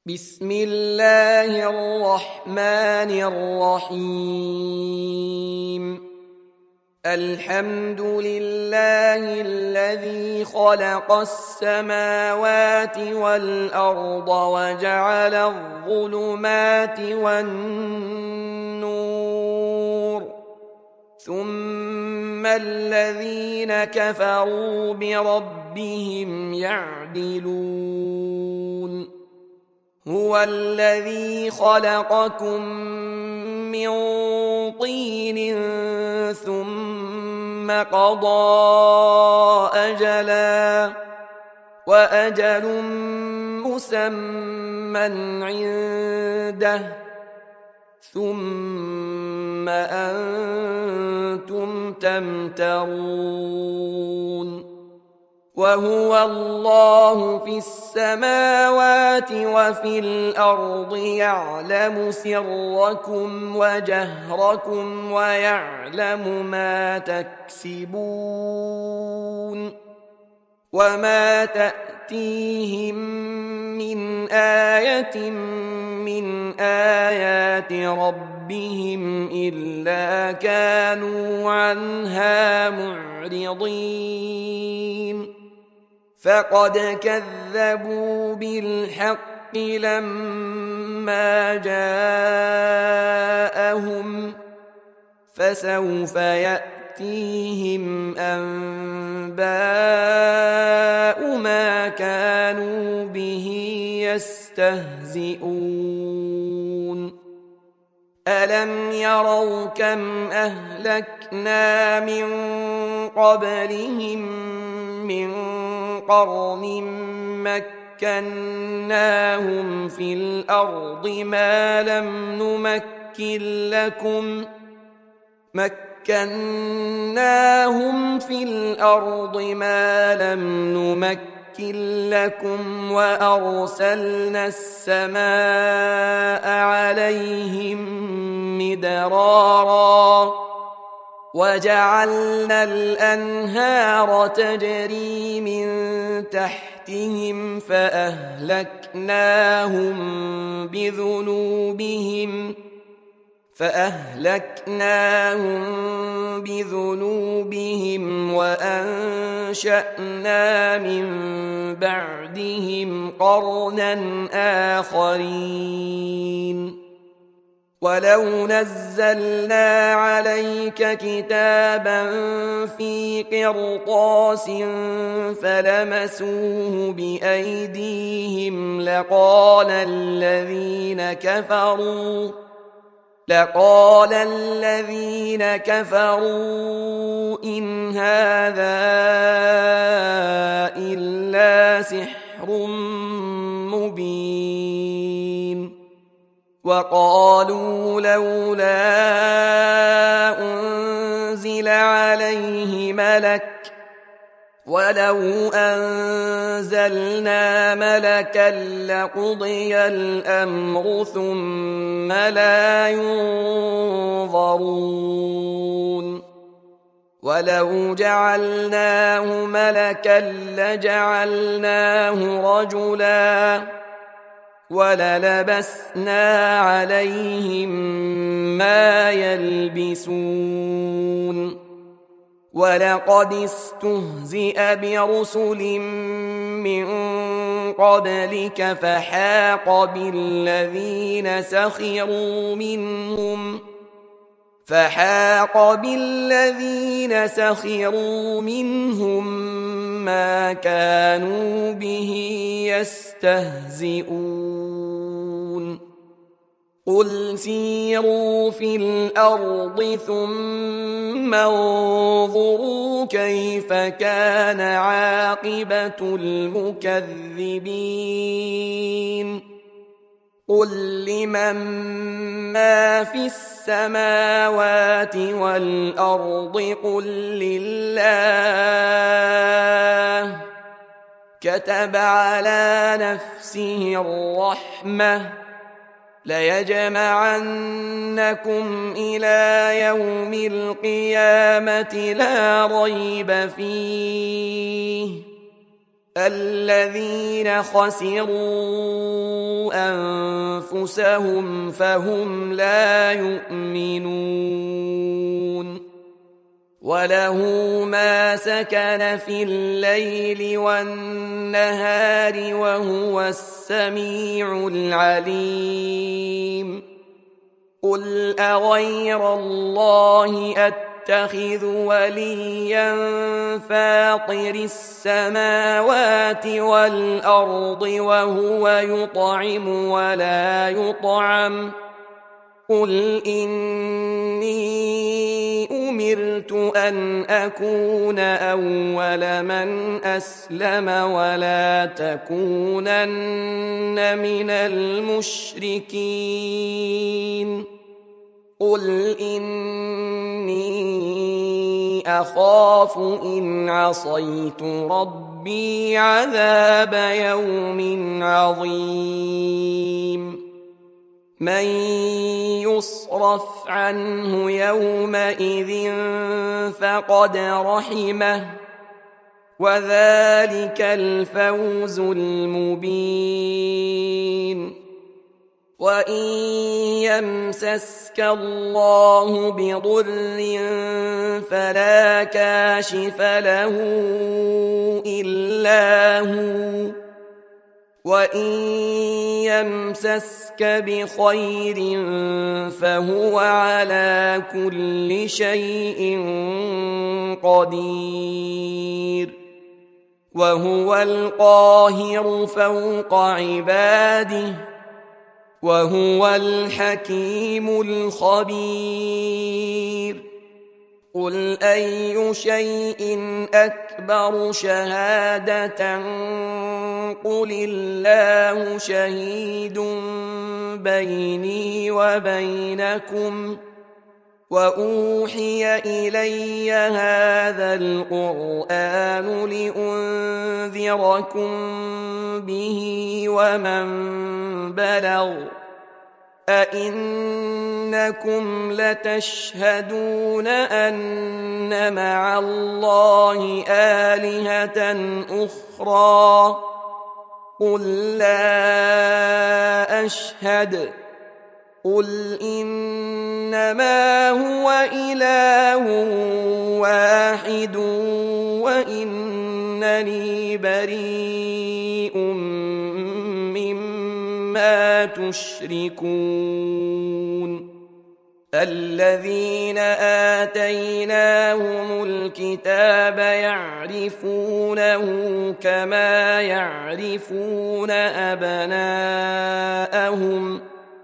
بسم الله الرحمن الرحيم. الحمد لله الذي خلق السماوات والأرض وجعل الظلمات والنور، ثم الذين كفروا بربهم يعدلون. هو الذي خلقكم من طين ثم قضى أجلا، وأجل مسمى عنده، ثم أنتم تمترون. وهو الله في السماوات وفي الأرض، يعلم سركم وجهركم ويعلم ما تكسبون. وما تأتيهم من آية من آيات ربهم إلا كانوا عنها معرضين. فقد كذبوا بالحق لما جاءهم، فسوف يأتيهم أنباء ما كانوا به يستهزئون. ألم يروا كم أهلكنا من قبلهم من قرن مكناهم في الأرض ما لم نمكن لكم وأرسلنا السماء عليهم مدرارا، وجعلنا الأنهار تجري من تحتهم فأهلكناهم بذنوبهم وأنشأنا من بعدهم قرنا آخرين. ولو نزلنا عليك كتابا في قرطاس فلمسوه بأيديهم لقال الذين كفروا إن هذا إلا سحر مبين. وقالوا لولا أنزل عليه ملك، ولو أنزلنا ملكا لقضي الأمر ثم لا ينظرون. ولو جعلناه ملكا لجعلناه رجلا وللبسنا عليهم ما يلبسون. ولقد استهزئ برسل من قبلك فحاق بالذين سخروا منهم ما كانوا به يستهزئون. قل سيروا في الأرض ثم انظروا كيف كان عاقبة المكذبين. قل لمن ما في السماوات والأرض قل لله. كتب على نفسه الرحمة ليجمعنكم إلى يوم القيامة لا ريب فيه الذين خسروا أنفسهم فهم لا يؤمنون وله ما سكن في الليل والنهار وهو السميع العليم قل أغير الله أتخذ وليا فاطر السماوات والأرض وهو يطعم ولا يطعم قل إني أمرت أن أكون أول من أسلم ولا تكونن من المشركين قل إني أخاف إن عصيت ربي عذاب يوم عظيم من يصرف عنه يومئذ فقد رحمه وذلك الفوز المبين وإن يمسسك الله بضر فلا كاشف له إلا هو وإن يمسسك بخير فهو على كل شيء قدير وهو القاهر فوق عباده وهو الحكيم الخبير قل أي شيء أكبر شهادة قل الله شهيد بيني وبينكم وأوحي إلي هذا القرآن لأنذركم به ومن بلغ أئنكم لتشهدون أن مع الله آلهة أخرى قل لا أشهد قل إنما هو إله واحد وإنني بريء مما تشركون الذين آتيناهم الكتاب يعرفونه كما يعرفون أبناءهم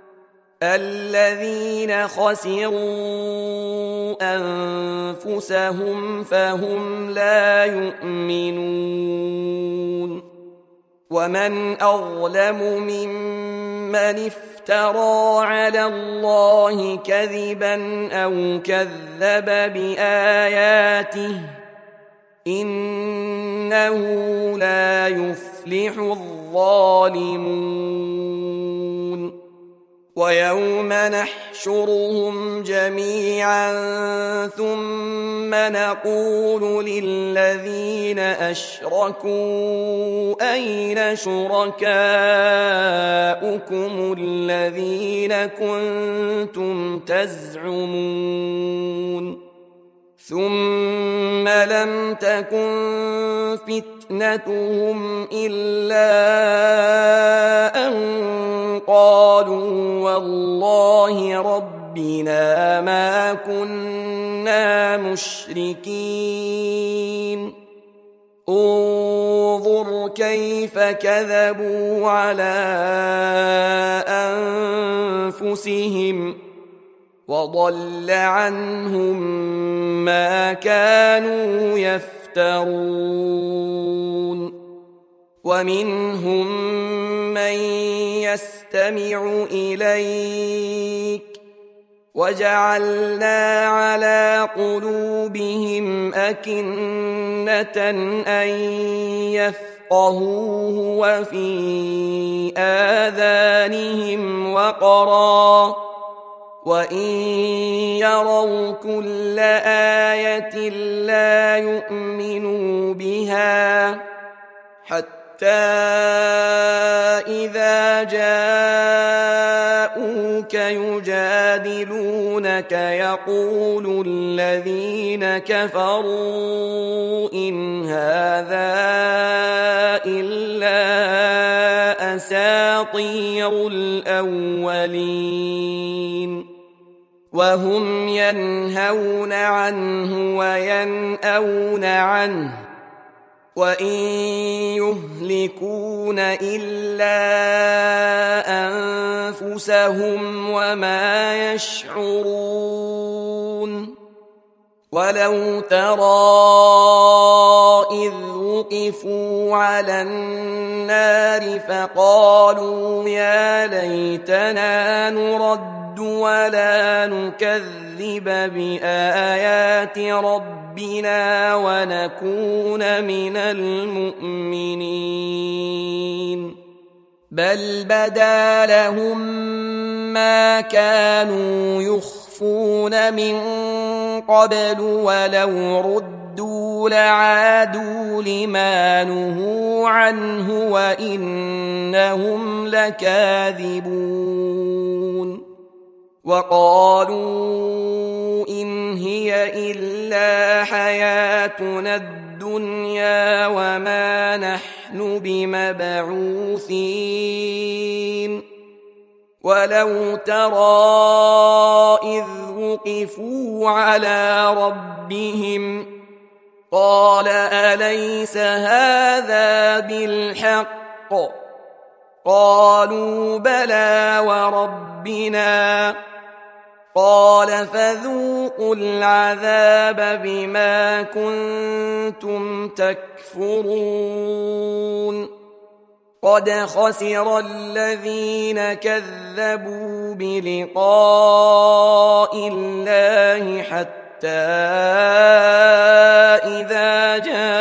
الذين خسروا أنفسهم فهم لا يؤمنون ومن أظلم ممن افترى على الله كذبا أو كذب بآياته إنه لا يفلح الظالمون ويوم نحشرهم جميعا ثم نقول للذين أشركوا أين شركاؤكم الذين كنتم تزعمون ثم لم تكن فتنتهم إلا أن قالوا والله ربنا ما كنا مشركين انظر كيف كذبوا على أنفسهم وضل عنهم ما كانوا يفترون ومنهم من يستمع إليك وجعلنا على قلوبهم أكنة أن يفقهوه وفي آذانهم وقرا وإن يروا كل آية لا يؤمنوا بها حتى إذا جاءوك يجادلونك يقول الذين كفروا إن هذا إلا أساطير الأولين وهم ينهون عنه وينأون عنه وإن يهلكون إلا أنفسهم وما يشعرون ولو ترى إذ وقفوا على النار فقالوا يا ليتنا نرد ولا نكذب بآيات ربنا ونكون من المؤمنين بل بدا لهم ما كانوا يخفون من قبل ولو ردوا لعادوا لما نهوا عنه وإنهم لكاذبون وقالوا إن هي إلا حياتنا الدنيا وما نحن بمبعوثين ولو ترى إذ وقفوا على ربهم قال أليس هذا بالحق قالوا بلى وربنا قال فذوقوا العذاب بما كنتم تكفرون قد خسر الذين كذبوا بلقاء الله حتى إذا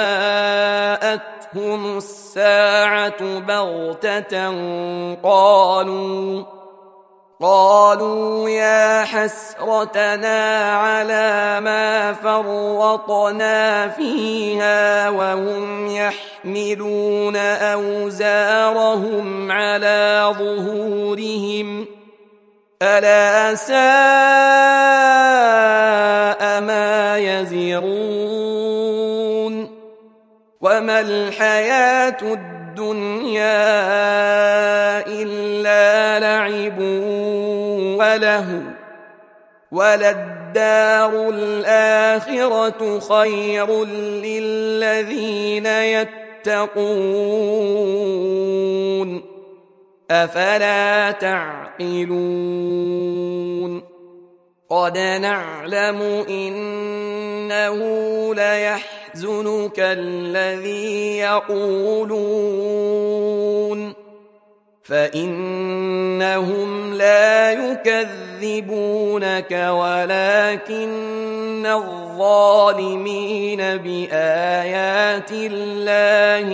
جاءتهم الساعة بغتة قالوا يا حسرتنا على ما فرطنا فيها وهم يحملون أوزارهم على ظهورهم ألا ساء ما يزرون وما الحياة الدنيا إلا لعب وله وللدار الآخرة خير للذين يتقون أفلا تعقلون قد نعلم إنه ليحزنك الذي يقولون فإنهم لا يكذبونك ولكن الظالمين بآيات الله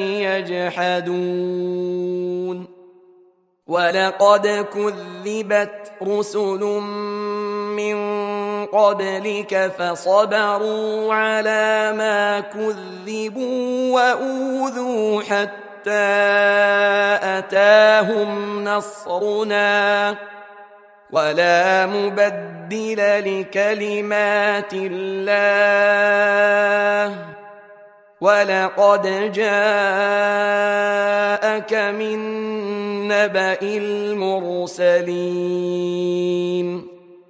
يجحدون ولقد كذبت رسل من قبلك فصبروا على ما كذبوا وأوذوا حتى أتاهم نصرنا ولا مبدل لكلمات الله ولقد جاءك من نبأ المرسلين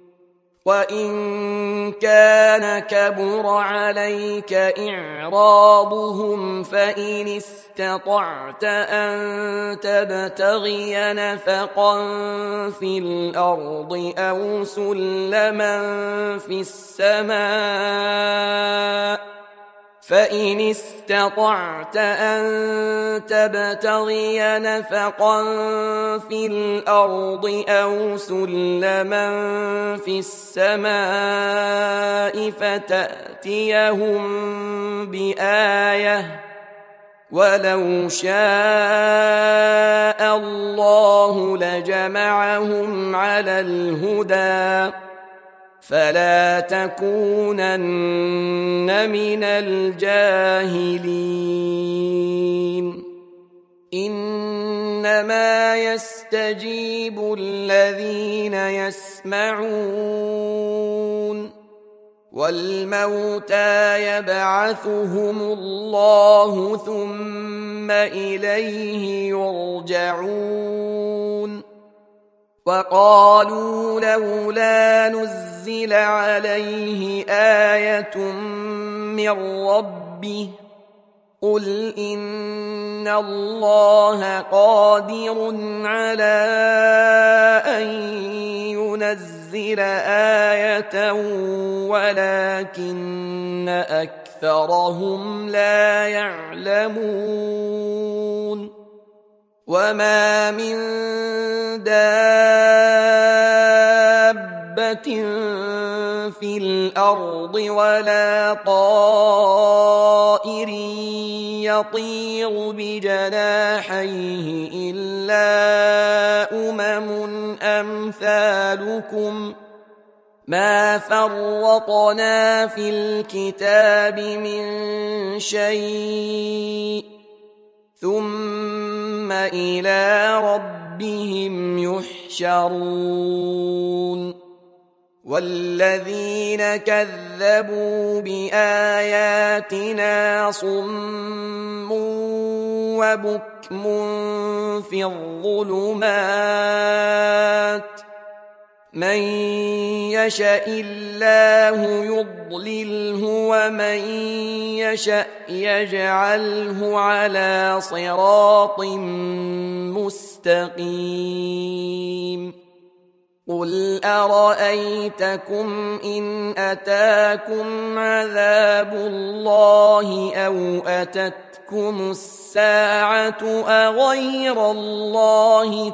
وإن كان كبر عليك إعراضهم فإن استطعت أن تبتغي نفقا في الأرض أو سلما في السماء فإن استطعت أن تبتغي نفقا في الأرض أو سلما في السماء فتأتيهم بآية ولو شاء الله لجمعهم على الهدى فلا تكونن من الجاهلين إنما يستجيب الذين يسمعون والموتى يبعثهم الله ثم إليه يرجعون وقالوا لولا نزل عليه آية من ربه قل إن الله قادر على أن ينزل آية ولكن أكثرهم لا يعلمون وما من دابة في الأرض ولا طائر يطير بجناحيه إلا أمثالكم ما فرطنا في الكتاب من شيء ثم إلى ربهم يحشرون والذين كذبوا بآياتنا صم وبكم في الظلمات من يشاء الله يضلله ومن يشاء يجعله على صراط مستقيم قل أرأيتكم إن أتاكم عذاب الله أو أتتكم الساعة أغير الله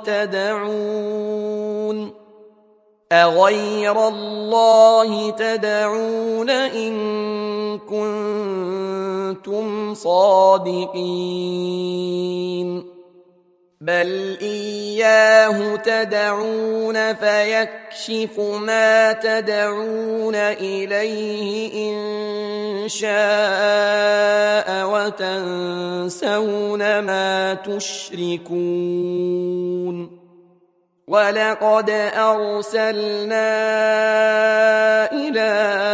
تدعون إن كنتم صادقين بل إياه تدعون فيكشف ما تدعون إليه إن شاء وتنسون ما تشركون ولقد أرسلنا إلى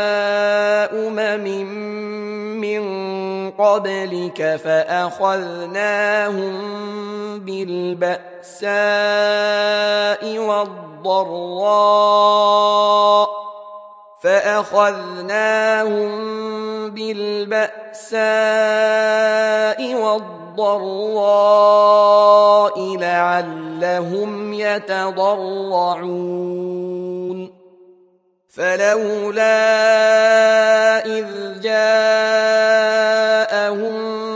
من قبلك فأخذناهم بالبأساء والضراء لعلهم يتضرعون فلولا إذ جاءهم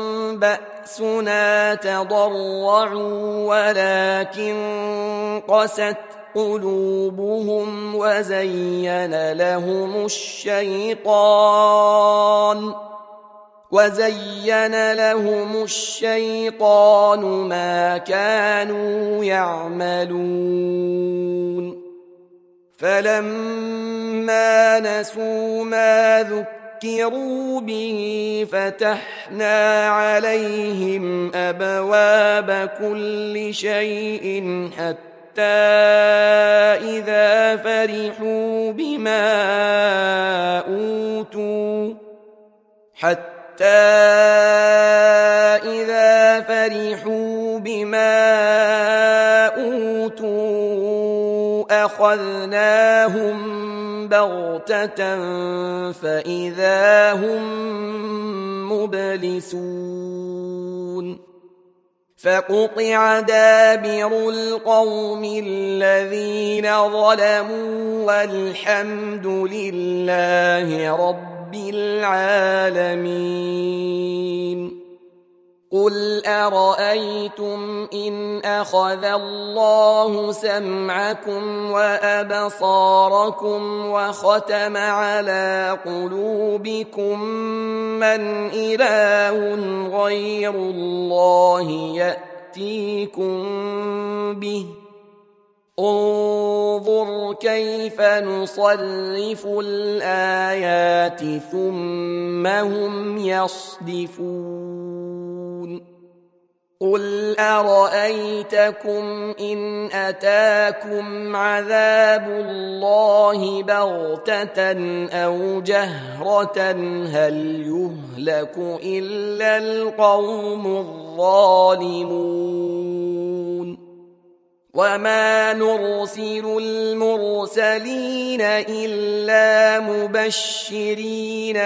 بأسنا تضرعوا ولكن قست قلوبهم وزين لهم الشيطان ما كانوا يعملون فلما نسوا ما ذكروا به فتحنا عليهم أبواب كل شيء حتى إذا فرحوا بما أوتوا أخذناهم بغتة فإذا هم مبلسون فقطع دابر القوم الذين ظلموا والحمد لله رب العالمين قل أرأيتم إن أخذ الله سمعكم وأبصاركم وختم على قلوبكم من إله غير الله يأتيكم به انظر كيف نصرف الآيات ثم هم يصدفون قل أرأيتكم إن أتاكم عذاب الله بغتة أو جهرة هل يهلك إلا القوم الظالمون وما نرسل المرسلين إلا مبشرين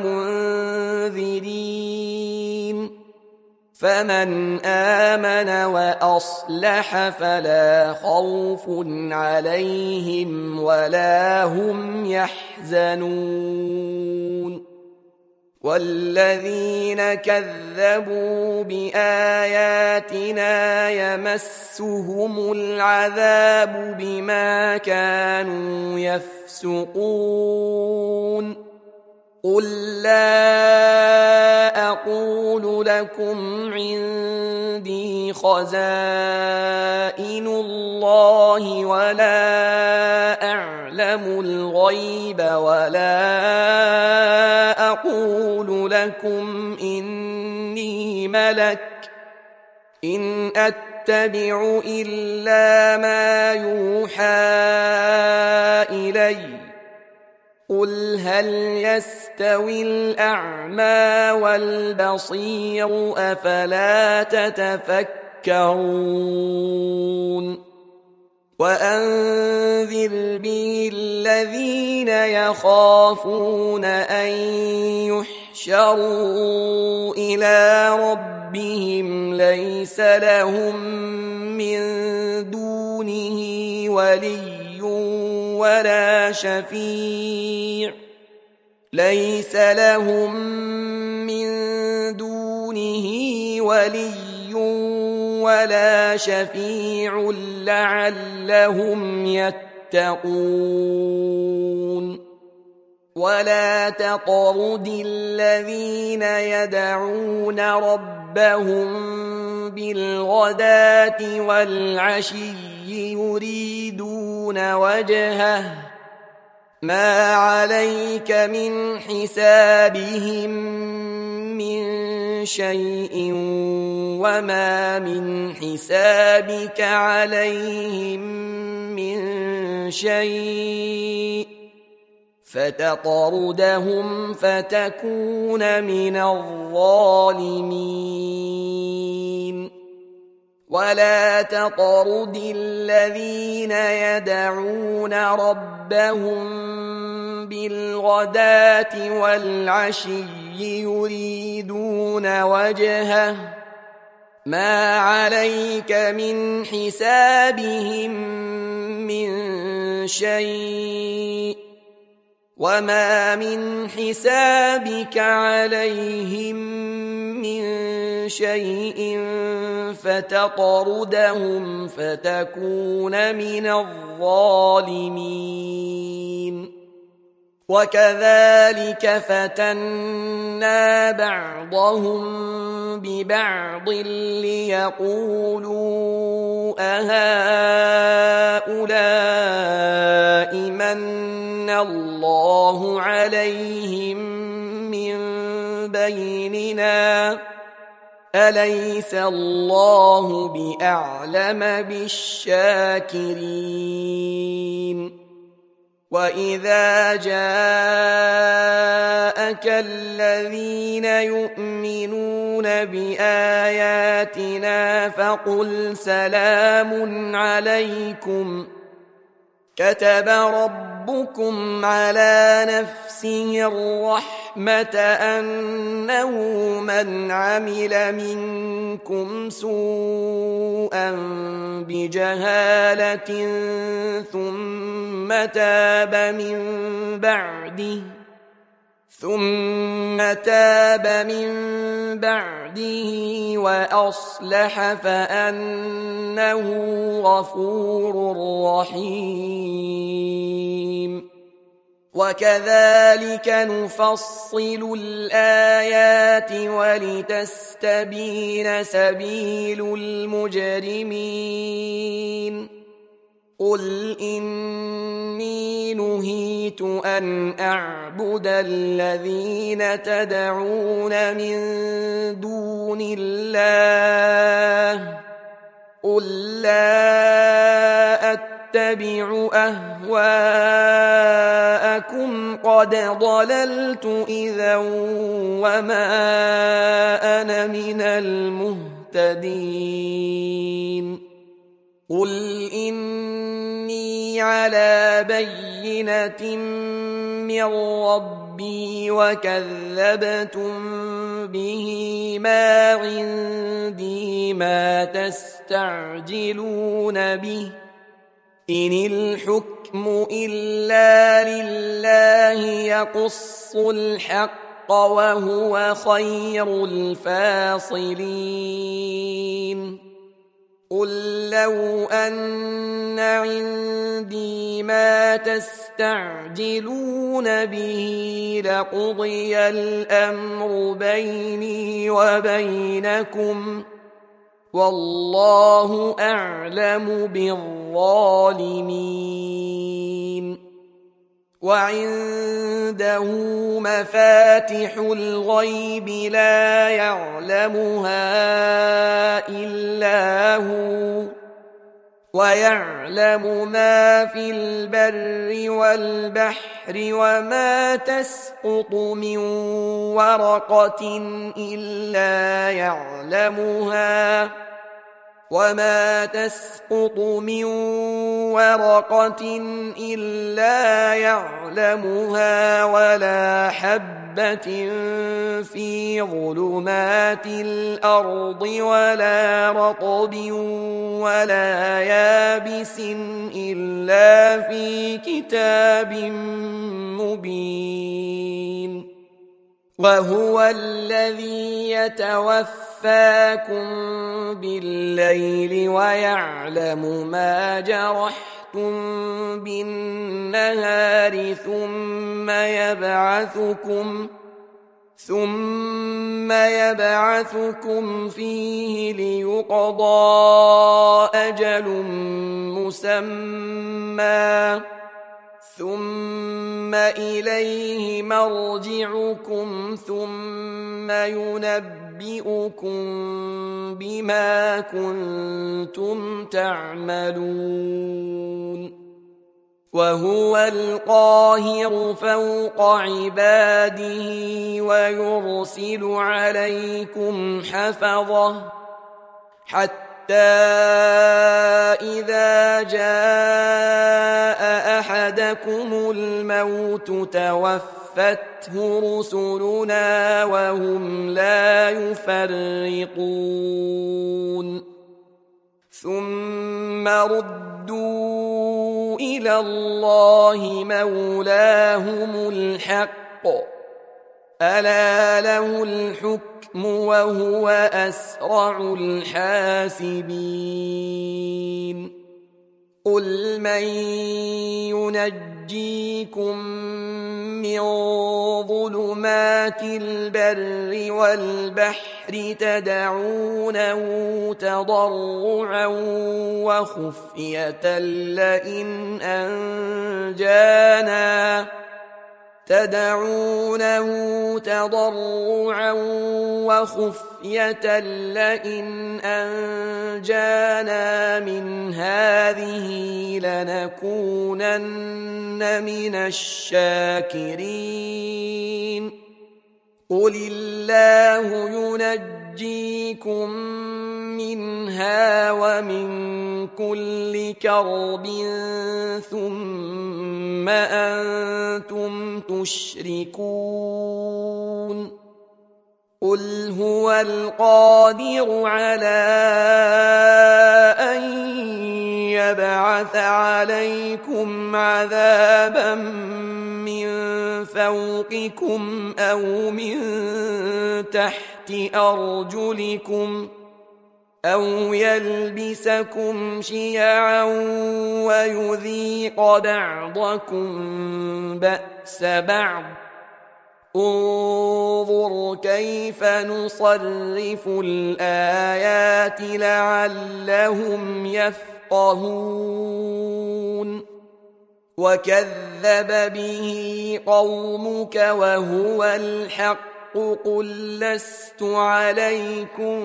ومنذرين فمن آمن وأصلح فلا خوف عليهم ولا هم يحزنون والذين كذبوا بآياتنا يمسهم العذاب بما كانوا يفسقون قل لا أقول لكم عندي خزائن الله ولا أعلم الغيب ولا أقول لكم إني ملك إن أتبع إلا ما يوحى إلي قل هل يستوي الأعمى والبصير أفلا تتفكرون وأنذر به الذين يخافون أن يحشروا إلى ربهم ليس لهم من دونه ولي ولا شفيع ليس لهم من دونه ولي ولا شفيع لعلهم يتقون ولا تطرد الذين يدعون ربهم بالغداة والعشي يريدون وجهه ما عليك من حسابهم من شيء وما من حسابك عليهم من شيء فتطردهم فتكون من الظالمين ولا تطرد الذين يدعون ربهم بالغداة والعشي يريدون وجهه ما عليك من حسابهم من شيء وما من حسابك عليهم من شيء فتطردهم فتكون من الظالمين وكذلك فتنا بعضهم ببعض ليقولوا أهؤلاء من الله عليهم من بيننا أليس الله بأعلم بالشاكرين وإذا جاءك الذين يؤمنون بآياتنا فقل سلام عليكم كتب ربكم على نفسه الرحمة أنه من عمل منكم سوءا بجهالة ثم تاب من بعده وأصلح فأنه غفور رحيم وكذلك نفصل الآيات ولتستبين سبيل المجرمين قل إني نهيت أن أعبد الذين تدعون من دون دون الله قل لا أتبع أهواءكم قد ضللت إذا وما أنا من المهتدين قل إني على بينة من ربي وكذبتم به ما عندي ما تستعجلون به إن الحكم إلا لله يقص الحق وهو خير الفاصلين قل لو أن عندي ما تستعجلون به لقضي الأمر بيني وبينكم والله أعلم بالظالمين وعنده مفاتح الغيب لا يعلمها إلا هو ويعلم ما في البر والبحر وما تسقط من ورقة إلا يعلمها وما تسقط من ورقة إلا يعلمها ولا حبة في ظلمات الأرض ولا رطب ولا يابس إلا في كتاب مبين وهو الذي يتوفاكم بالليل ويعلم ما جرحتم بالنهار ثم يبعثكم فيه ليقضى أجل مسمى ثم إليه مرجعكم ثم ينبئكم بما كنتم تعملون وهو القاهر فوق عباده ويرسل عليكم حفظه حتى إذا جاء أحدكم الموت توفته رسلنا وهم لا يفرطون ثم ردوا إلى الله مولاهم الحق ألا له الحكم وهو أسرع الحاسبين قل من ينجيكم من ظلمات البر والبحر تدعونه تضرعا وخفية لئن أنجانا من هذه لنكونن من الشاكرين قل الله ينجيكم منها ومن كل كرب ثم أنتم تشركون قل هو القادر على أن يبعث عليكم عذابا من فوقكم أو من تحت أرجلكم أو يلبسكم شيعا ويذيق بعضكم بأس بعض انظر كيف نصرف الآيات لعلهم يفقهون وكذب به قومك وهو الحق قل لست عليكم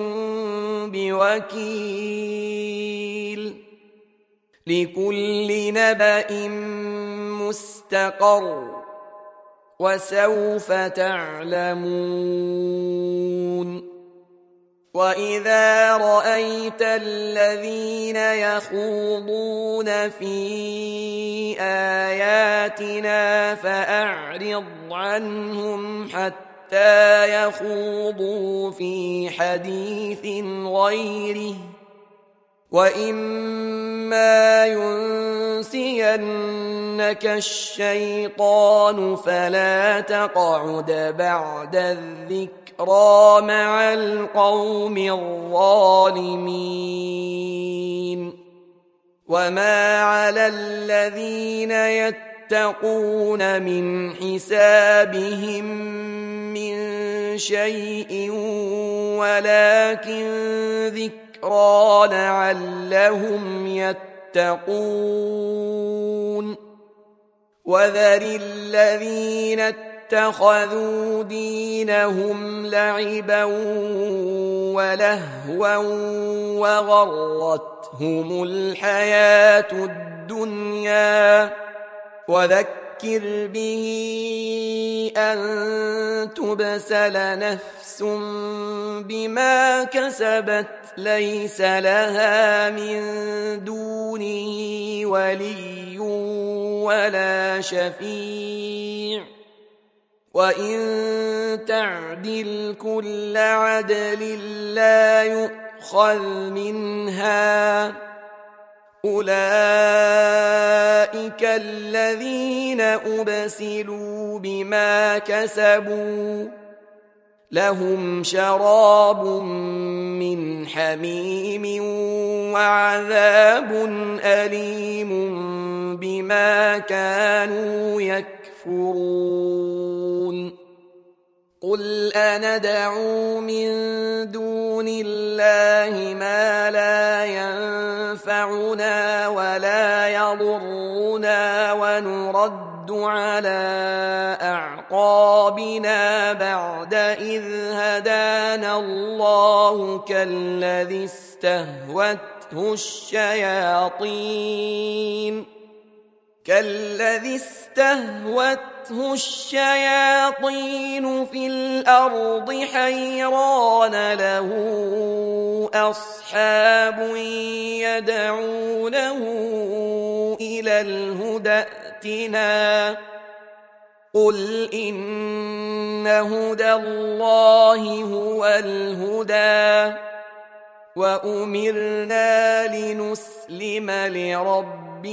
بوكيل لكل نبأ مستقر وسوف تعلمون وإذا رأيت الذين يخوضون في آياتنا فأعرض عنهم حتى يخوضوا في حديث غيره وإما ينسينك الشيطان فلا تقعد بعد الذكرى مع القوم الظالمين وما على الذين يتقون من حسابهم من شيء ولكن ذكرى لعلهم يتقون وذر الذين اتخذوا دينهم لعبا ولهوا وغرتهم الحياة الدنيا وذكر به أن تبسل نفس بما كسبت ليس لها من دونه ولي ولا شفيع وإن تعدل كل عدل لا يؤخذ منها أولئك الذين أبسلوا بما كسبوا لهم شراب من حميم وعذاب أليم بما كانوا يكفرون قل أندعو من دون الله ما لا ينفعنا ولا يضرنا ونرد على أعقابنا بعد إذ هدانا الله كالذي استهوته الشياطين في الأرض حيران له أصحاب يدعونه إلى الهدى ائتنا قل إن هدى الله هو الهدى وأمرنا لنسلم لرب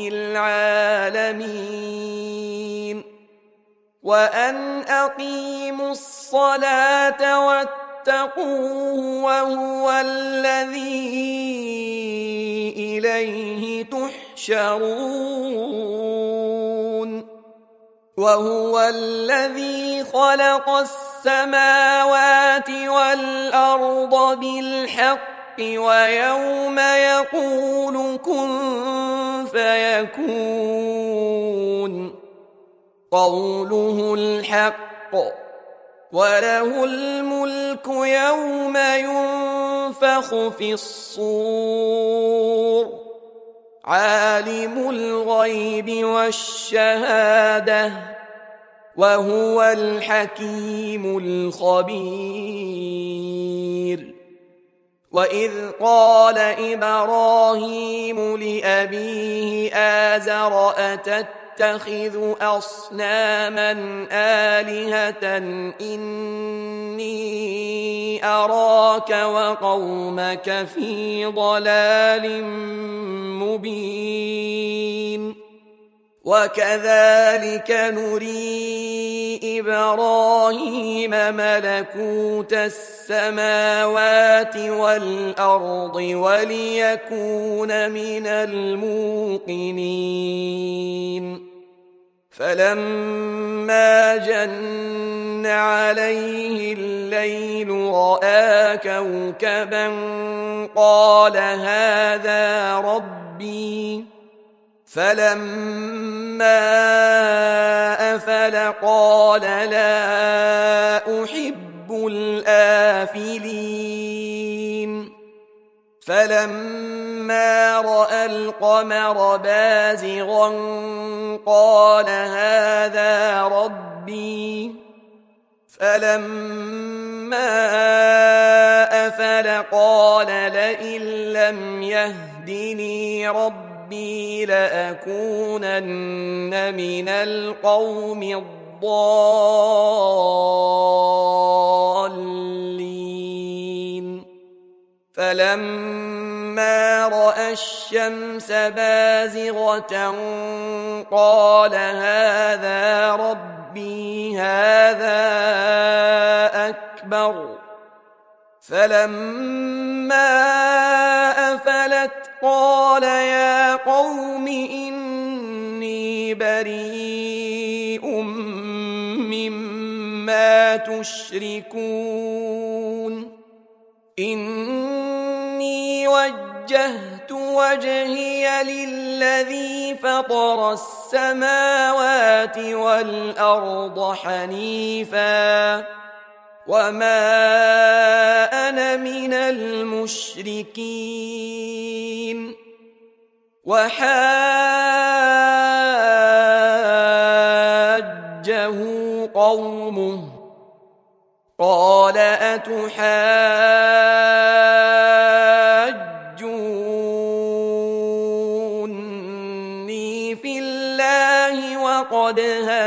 العالمين وأن أقيموا الصلاة واتقوه وهو الذي إليه تحشرون وهو الذي خلق السماوات والأرض بالحق ويوم يقول كن فيكون قوله الحق وله الملك يوم ينفخ في الصور عالم الغيب والشهادة وهو الحكيم الخبير وإذ قال إبراهيم لأبيه آزر أتتخذ أصناما آلهة إني أراك وقومك في ضلال مبين وكذلك نري إبراهيم ملكوت السماوات والأرض وليكون من الموقنين فلما جن عليه الليل رأى كوكبا قال هذا ربي فلما أفل قال لا أحب فلما رأى القمر بازغا قال هذا ربي فلما أفل قال لئن لم يهدني ربي لأكونن من القوم الضالين فلما رأى الشمس بازغة قال هذا ربي هذا أكبر فلما أفلت قال يا قوم إني بريء مما تشركون إني وجهت وجهي للذي فطر السماوات والأرض حنيفا وما أنا من المشركين وحاجه قومه قال أتحاجوني في الله وقد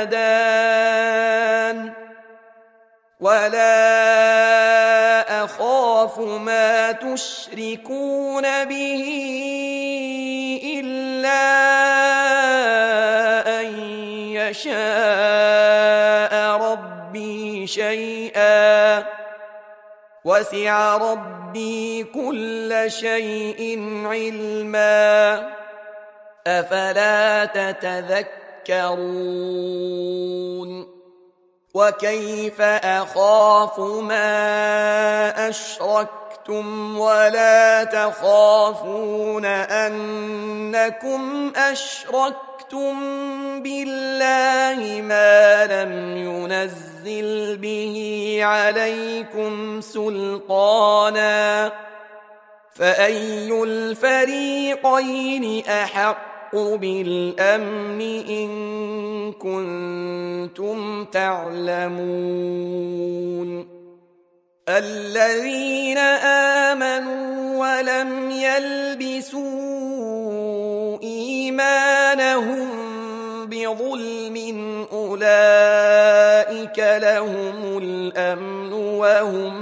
هدان ولا أخاف ما تشركون به إلا أن يشاء ربي شيئا وسع ربي كل شيء علما أفلا تتذكرون وكيف أخاف ما أشركتم ولا تخافون أنكم أشركتم بالله ما لم ينزل به عليكم سلطانا فأي الفريقين أحق بالأمن إن كنتم تعلمون الذين آمنوا ولم يلبسوا إيمانهم بظلم أولئك لهم الأمن وهم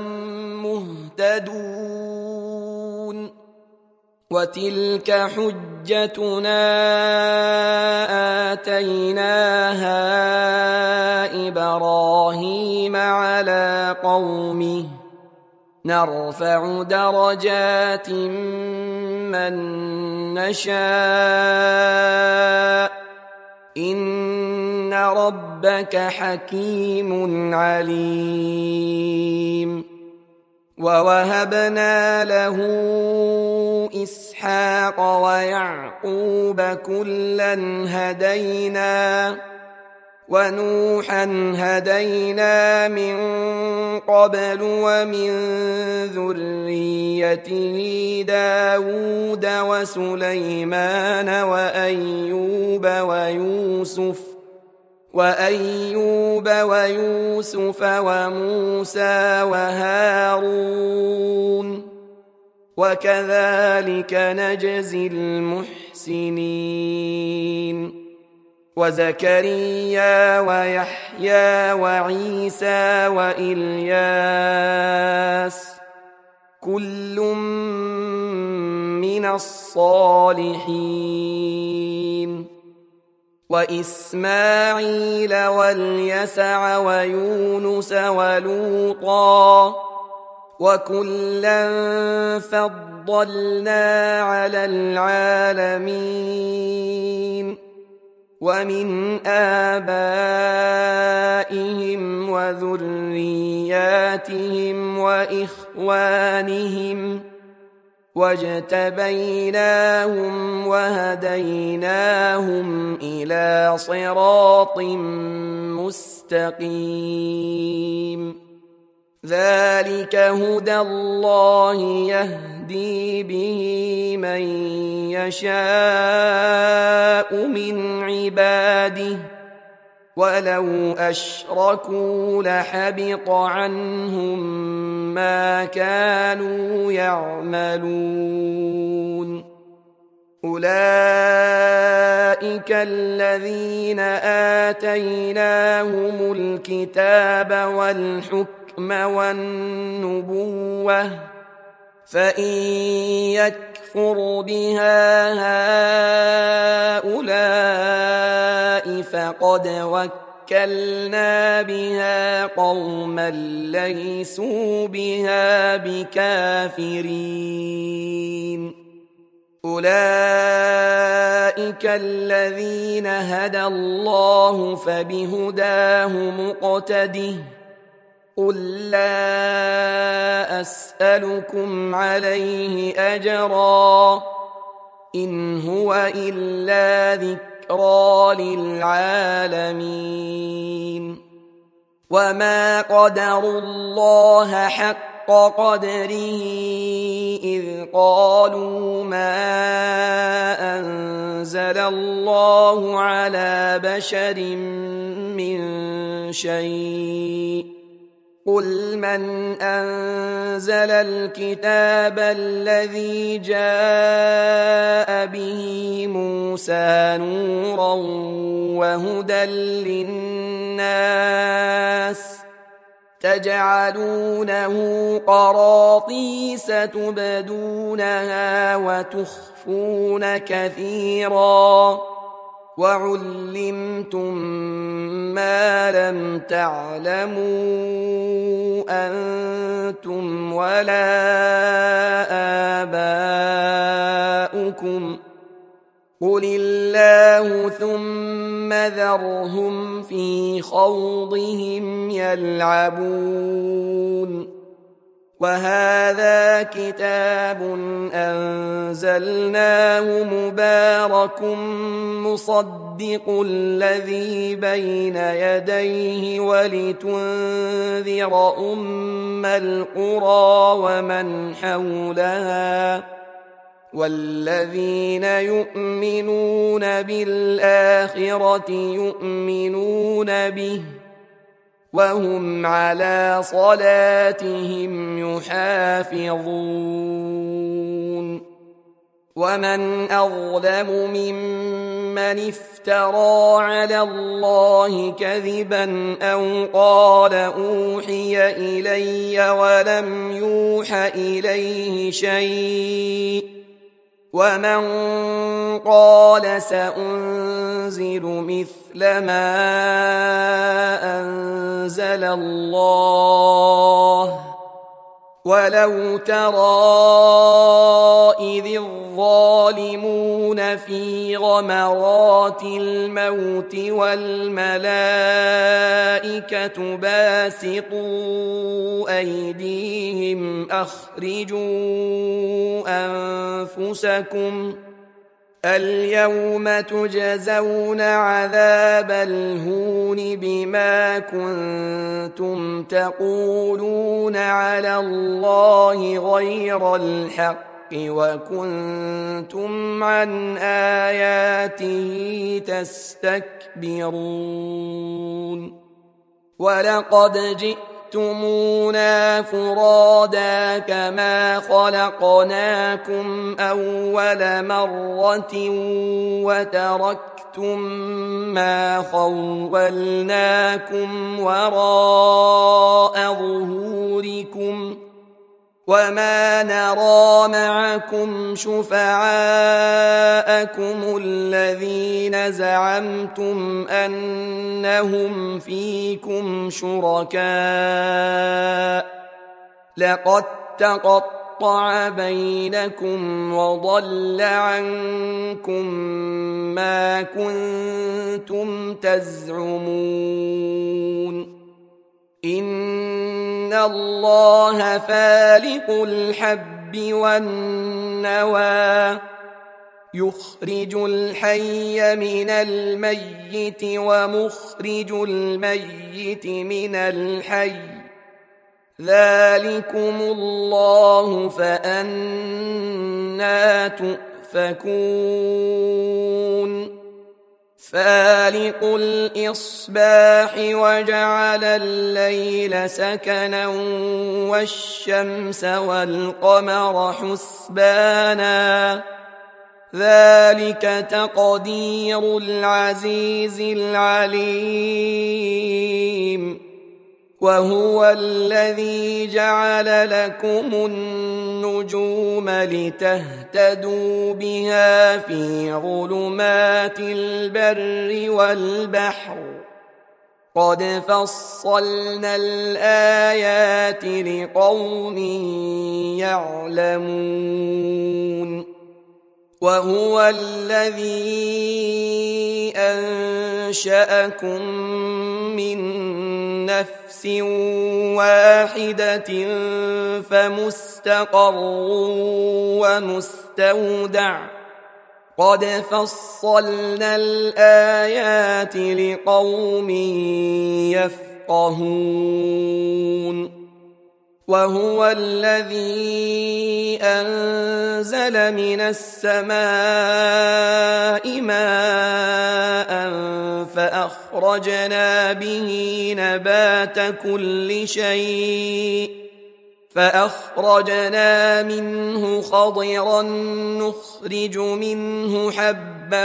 مهتدون وتلك حجتنا آتيناها إبراهيم على قومه نرفع درجات من نشاء إن ربك حكيم عليم ووهبنا له إسحاق ويعقوب كلا هدينا ونوحا هدينا من قبل ومن ذريته داود وسليمان وأيوب ويوسف وموسى وهارون وكذلك نجزي المحسنين وزكريا ويحيى وعيسى وإلياس كل من الصالحين وإسماعيل واليسع ويونس ولوطا وكلا فضلنا على العالمين ومن آبائهم وذرياتهم وإخوانهم واجتبيناهم وهديناهم إلى صراط مستقيم ذلك هدى الله يهدي به من يشاء من عباده ولو أشركوا لحبط عنهم ما كانوا يعملون أولئك الذين آتيناهم الكتاب والحكم والنبوة فإن يكفر بها هؤلاء فقد وكلنا بها قوما ليسوا بها بكافرين أولئك الذين هدى الله فبهداه مقتده قل لا أسألكم عليه أجرا إن هو إلا ذكرى للعالمين وما قدروا الله حق قدره إذ قالوا ما أنزل الله على بشر من شيء قل من أنزل الكتاب الذي جاء به موسى نورا وهدى للناس تجعلونه قراطيس تبدونها وتخفون كثيرا وعلمتم ما لم تعلموا أنتم ولا آباؤكم قل الله ثم ذرهم في خوضهم يلعبون وهذا كتاب أنزلناه مبارك مصدق الذي بين يديه ولتنذر أم القرى ومن حولها والذين يؤمنون بالآخرة يؤمنون به وهم على صلاتهم يحافظون ومن أظلم ممن افترى على الله كذبا أو قال أوحي إلي ولم يوح إليه شيء ومن قال سأنزل مثل ما أنزل الله ولو ترى إذ الظالمون في غمرات الموت والملائكة باسطوا أيديهم أخرجوا أنفسكم اليوم تجزون عذاب الهون بما كنتم تقولون على الله غير الحق وكنتم عن آياته تستكبرون ولقد جئتمونا فرادا كما خلقناكم أول مرة وتركتم ما خولناكم وراء ظهوركم وما نرى معكم شفعاءكم الذين زعمتم أنهم فيكم شركاء لقد تقطع بينكم وضل عنكم ما كنتم تزعمون إن الله فالق الحب والنوى يخرج الحي من الميت ومخرج الميت من الحي ذلكم الله فأنى تؤفكون فالق الإصباح وجعل الليل سكنا والشمس والقمر حسبانا ذلك تقدير العزيز العليم وهو الذي جعل لكم النجوم لتهتدوا بها في ظلمات البر والبحر قد فصلنا الآيات لقوم يعلمون وهو الذي أنشأكم من نفس واحدة فمستقر ومستودع قد فصلنا الآيات لقوم يفقهون وهو الذي أنزل من السماء ماء فأخرجنا به نبات كل شيء فأخرجنا منه خضرا نخرج منه حبا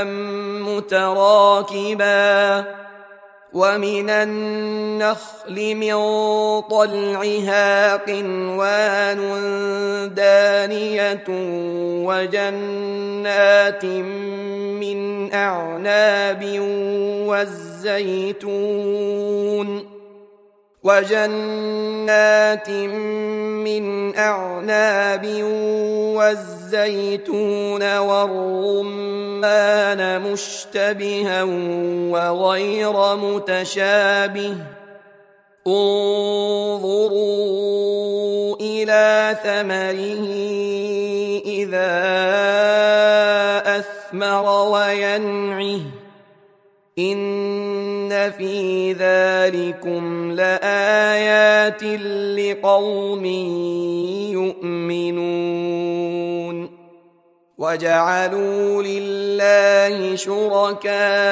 متراكبا ومن النخل من طلعها قنوان دانية وجنات من أعناب والزيتون والرمان مشتبها وغير متشابه انظروا إلى ثمره إذا أثمر وينعه إن في ذلكم لآيات لقوم يؤمنون وجعلوا لله شركاء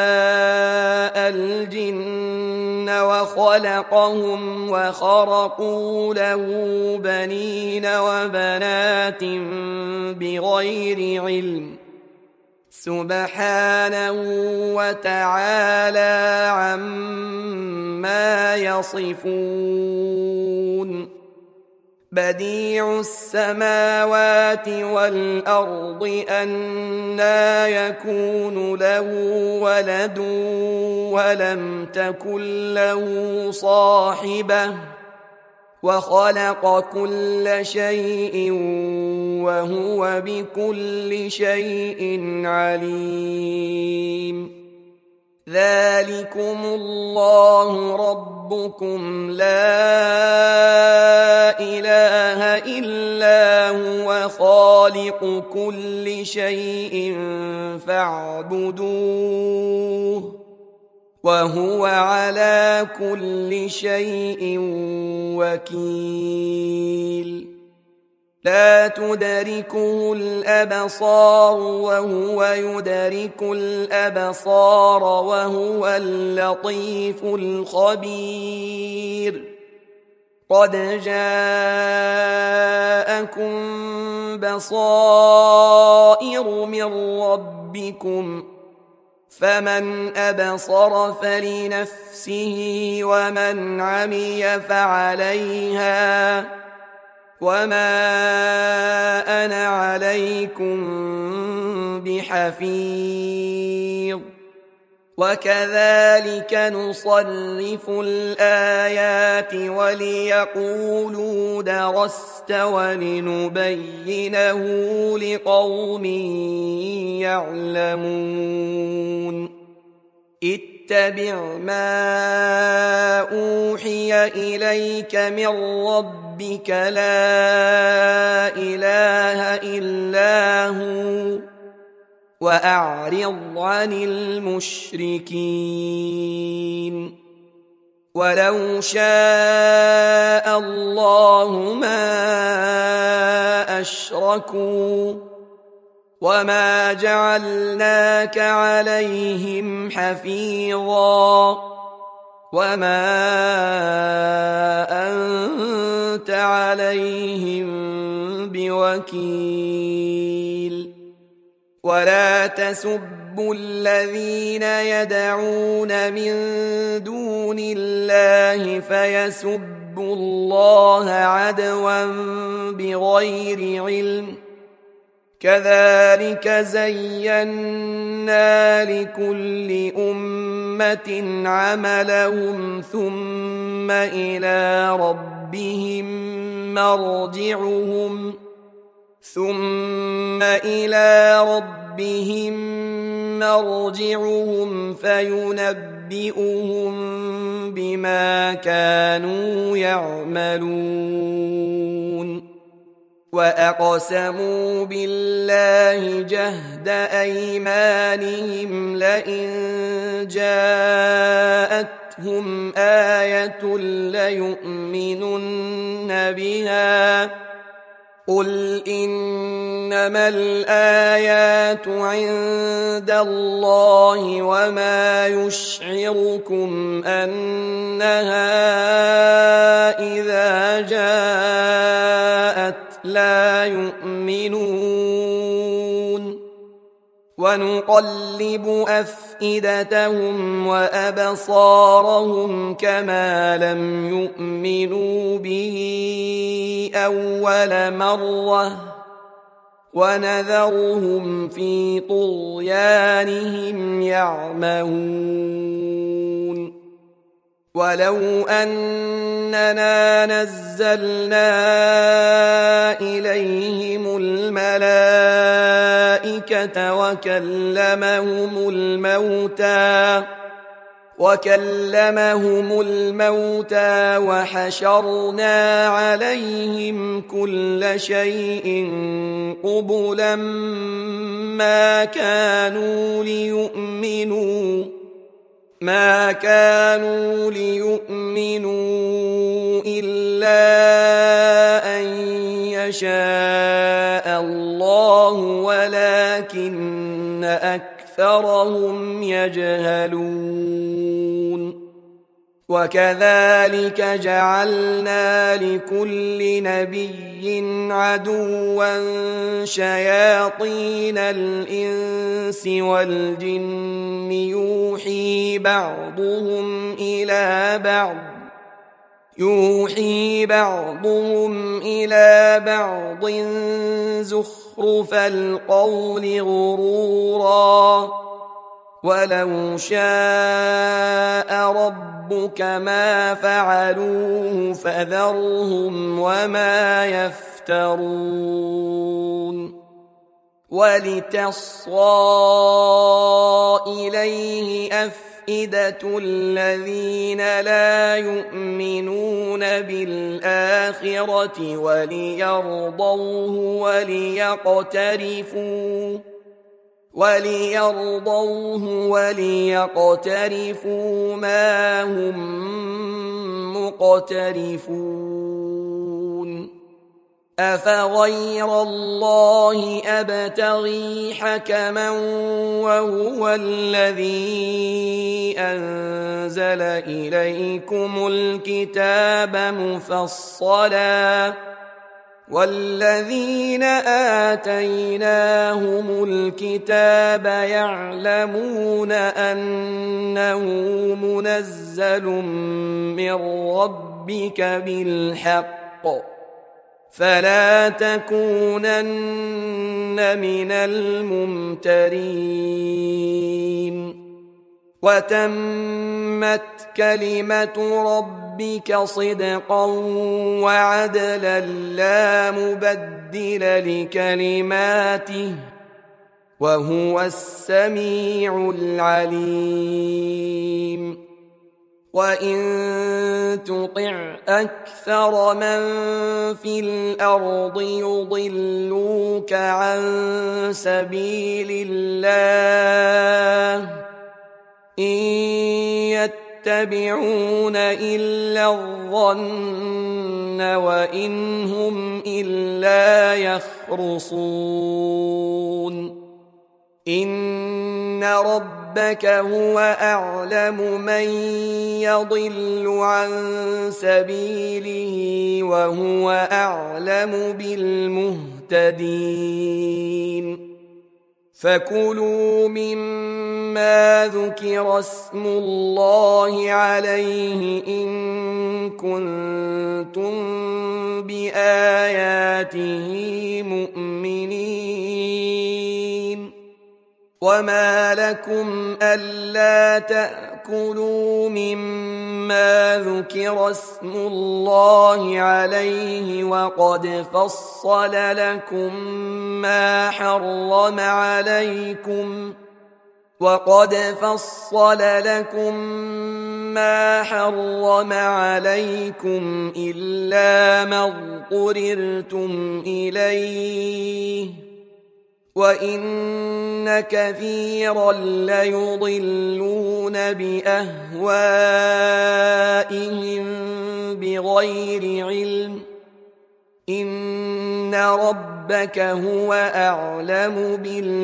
الجن وخلقهم وخرقوا له بنين وبنات بغير علم سبحانه وتعالى عما يصفون بديع السماوات والأرض أنى يكون له ولد ولم تكن له صاحبة وخلق كل شيء وهو بكل شيء عليم ذلكم الله ربكم لا إله إلا هو خالق كل شيء فاعبدوه وهو على كل شيء وكيل لا تدركه الأبصار وهو يدرك الأبصار وهو اللطيف الخبير قد جاءكم بصائر من ربكم فمن أبصر فلنفسه ومن عمي فعليها وما أنا عليكم بحفيظ وكذلك نصرف الآيات وليقولوا درست ولنبينه لقوم يعلمون اتبع ما أوحي إليك من ربك لا إله إلا هو وأعرض عن المشركين ولو شاء الله ما أشركوا وما جعلناك عليهم حفيظا وما أنت عليهم بوكيل ولا تسبوا الذين يدعون من دون الله فيسبوا الله عدوا بغير علم كذلك زينا لكل أمة عملهم ثم إلى ربهم مرجعهم فينبئهم بما كانوا يعملون وأقسموا بالله جهد أيمانهم لئن جاءتهم آية ليؤمنن بها قل إنما الآيات عند الله وما يشعركم أنها إذا جاءت لا يؤمنون ونقلب أفئدتهم وأبصارهم كما لم يؤمنوا به أول مرة ونذرهم في طغيانهم يعمهون ولو أننا نزلنا إليهم الملائكة وكلمهم الموتى وحشرنا عليهم كل شيء قبلا ما كانوا ليؤمنوا إلا أن يشاء الله ولكن أكثرهم يجهلون وكذلك جعلنا لكل نبي عدوا شياطين الإنس والجن يوحي بعضهم إلى بعض زخرف القول غرورا ولو شاء ربك ما فعلوه فذرهم وما يفترون ولتصغى إليه أفئدة الذين لا يؤمنون بالآخرة وليرضوه وليقترفوا ما هم مقترفون أفغير الله أبتغي حكما وهو الذي أنزل إليكم الكتاب مفصلا والذين آتيناهم الكتاب يعلمون أنه منزل من ربك بالحق فلا تكونن من الممترين وتمت كلمة ربك صدقا وعدلا لا مبدل لكلماته وهو السميع العليم وإن تطع أكثر من في الأرض يضلوك عن سبيل الله إن يتبعون إلا الظن وإن هم إلا يخرصون إن ربك هو أعلم من يضل عن سبيله وهو أعلم بالمهتدين فكلوا مما ذكر اسم الله عليه إن كنتم بآياته مؤمنين وما لكم ألا تأكلوا مما ذكر اسم الله عليه وقد فصل لكم ما حرم عليكم إلا ما اضطررتم إليه وإن كثيرا ليضلون بأهوائهم بغير علم إن ربك هو أعلم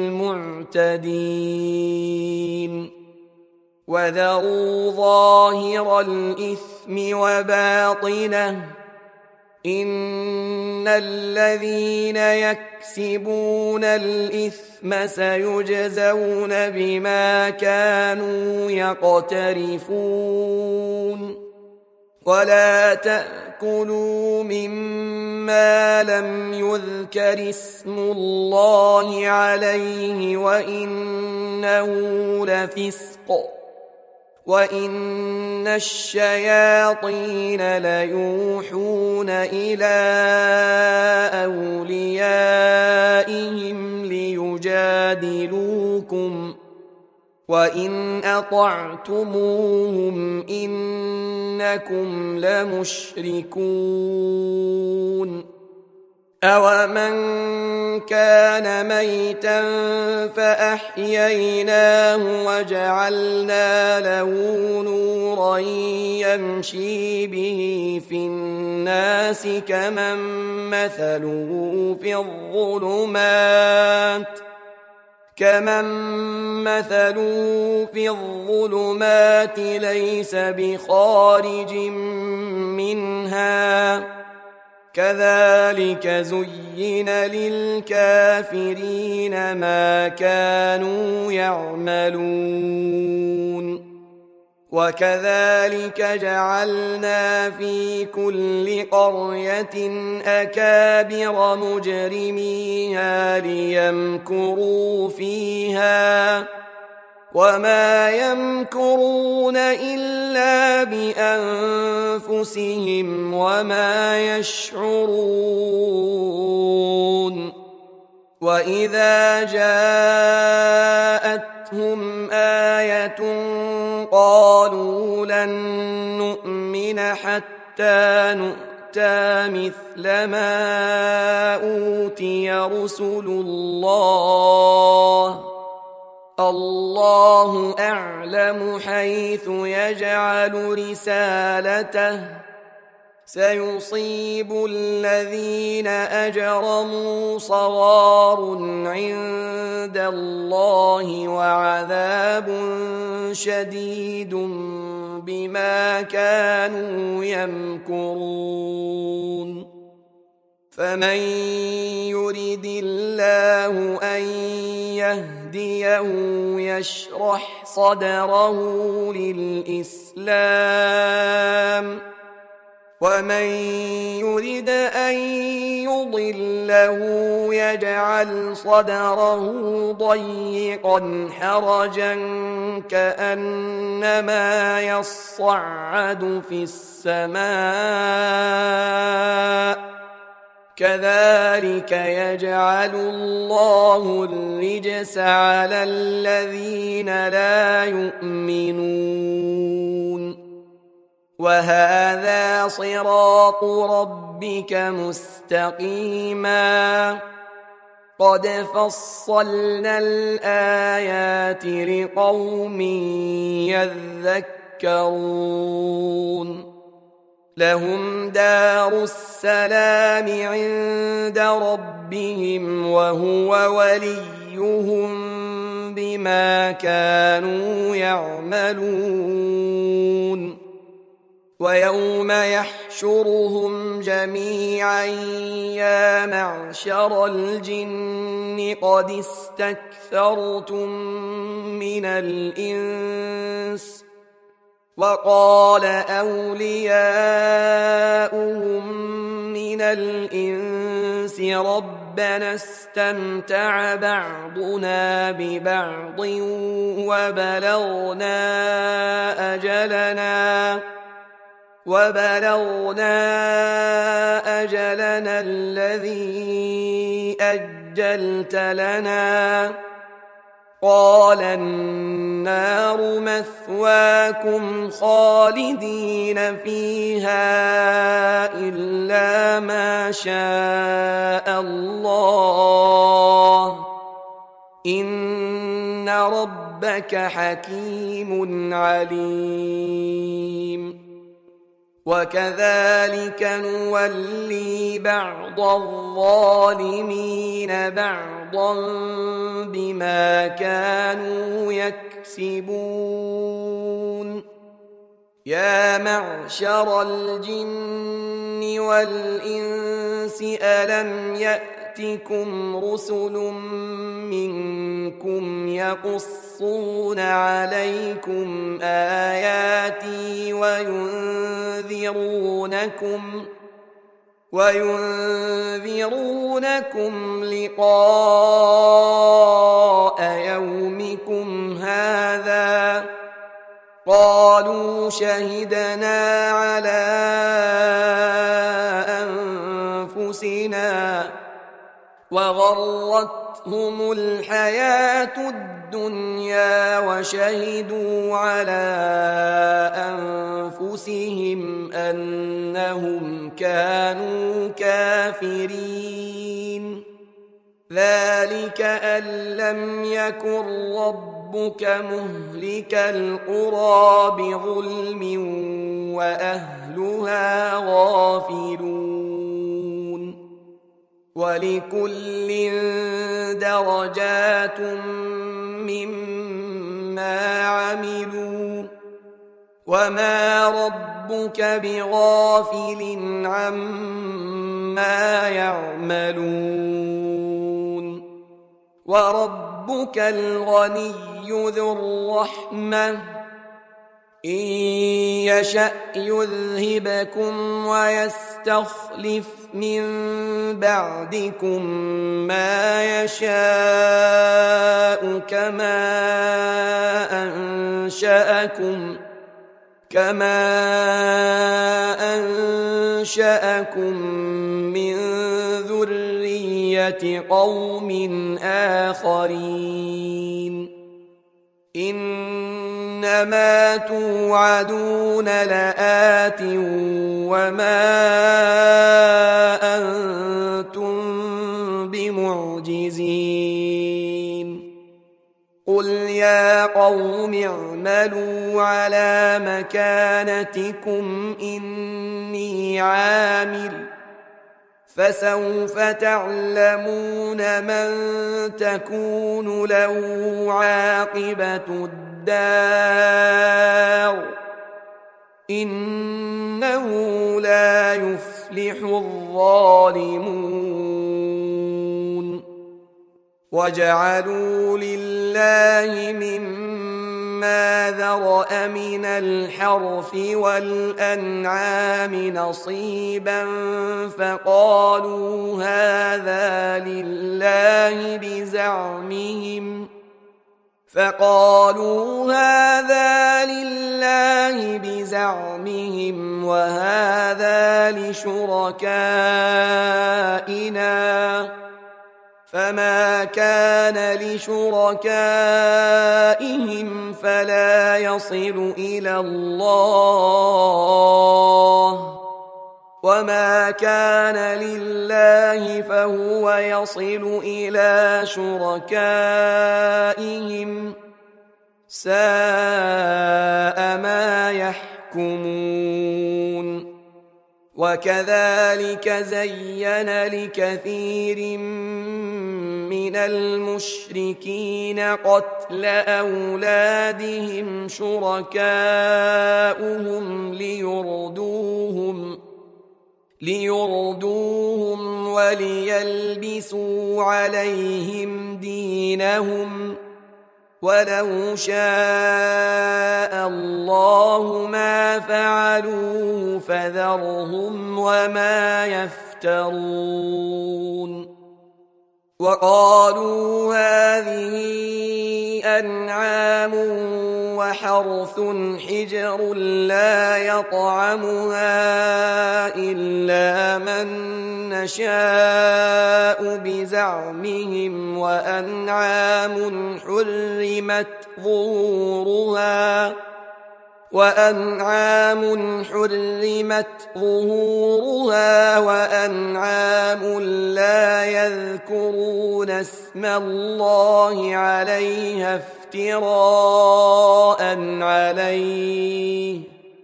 بالمعتدين وذروا ظاهر الإثم وباطنه إن الذين يكسبون الإثم سيجزون بما كانوا يقترفون ولا تأكلوا مما لم يذكر اسم الله عليه وإنه لفسق وإن الشياطين ليوحون إلى أوليائهم ليجادلوكم وإن أطعتموهم إنكم لمشركون أومن كان ميتا فأحييناه وجعلنا له نورا يمشي به في الناس كمن مثله في الظلمات ليس بخارج منها كذلك زين للكافرين ما كانوا يعملون وكذلك جعلنا في كل قرية أكابر مجرميها ليمكروا فيها وما يمكرون إلا بأنفسهم وما يشعرون وإذا جاءتهم آية قالوا لن نؤمن حتى نؤتى مثل ما أوتي رسل الله أعلم حيث يجعل رسالته سيصيب الذين أجرموا صغار عند الله وعذاب شديد بما كانوا يمكرون فمن يرد الله أن يهديه يشرح صدره للإسلام ومن يرد أن يضله يجعل صدره ضيقا حرجا كأنما يصعد في السماء كذلك يجعل الله الرجس على الذين لا يؤمنون وهذا صراط ربك مستقيما قد فصلنا الآيات لقوم يتذكرون لهم دار السلام عند ربهم وهو وليهم بما كانوا يعملون ويوم يحشرهم جميعا يا معشر الجن قد استكثرتم من الإنس وقال أولياؤهم من الإنس ربنا استمتع بعضنا ببعض وبلغنا أجلنا الذي أجلت لنا قال النار مثواكم خالدين فيها إلا ما شاء الله إن ربك حكيم عليم وكذلك نولي بعض الظالمين بعضا بما كانوا يكسبون يا معشر الجن والإنس ألم يأتكم رسل منكم يقصون عليكم آياتي وينذرونكم لقاء يومكم هذا قالوا شهدنا على أنفسنا وغرتهم الحياة الدنيا وشهدوا على أنفسهم أنهم كانوا كافرين ذلك أن لم يكن ربك مهلك القرى بظلم وأهلها غافلون ولكل درجات مما عملوا وما ربك بغافل عما يعملون وربك الغني ذو الرحمة إن يشأ يذهبكم ويستخلف من بعدكم ما يشاء كما أنشأكم من ذرية قوم آخرين إنما توعدون لآت وما أنتم بمعجزين قل يا قوم اعملوا على مكانتكم إني عامل فسوف تعلمون من تكون له عاقبة الدار إنه لا يفلح الظالمون وجعلوا لله مما ذرأ من الحرث والأنعام نصيبا فقالوا هذا لله بزعمهم وهذا لشركائنا فما كان لشركائهم فلا يصل إلى الله وما كان لله فهو يصل إلى شركائهم ساء ما يحكمون وكذلك زين لكثير من المشركين قتل أولادهم شركاؤهم ليردوهم وليلبسوا عليهم دينهم ولو شاء الله ما فعلوه فذرهم وما يفترون وقالوا هذه أنعام وحرث حجر لا يطعمها إلا من نشاء بزعمهم وأنعام حرمت ظهورها وأنعام لا يذكرون اسم الله عليها افتراء عليه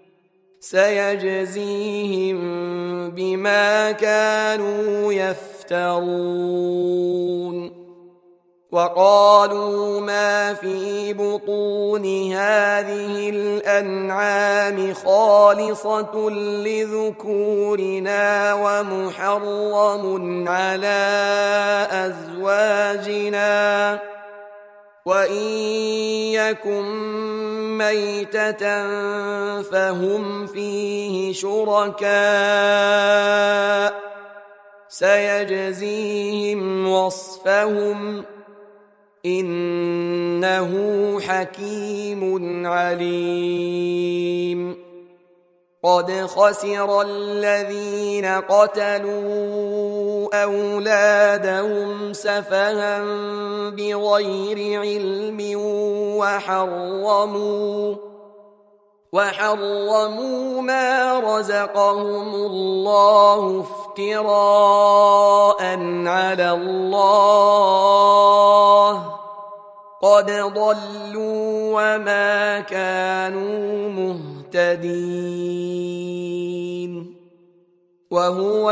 سيجزيهم بما كانوا يفترون وقالوا ما في بطون هذه الأنعام خالصة لذكورنا ومحرم على أزواجنا وإن يكن ميتة فهم فيه شركاء سيجزيهم وصفهم إنه حكيم عليم قد خسر الذين قتلوا أولادهم سفها بغير علم وحرموا ما رزقهم الله افتراء على الله قد ضلوا وما كانوا مهتدين وهو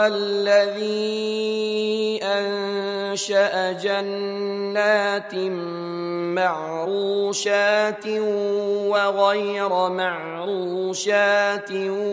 الذي أنشأ جنات معروشات وغير معروشات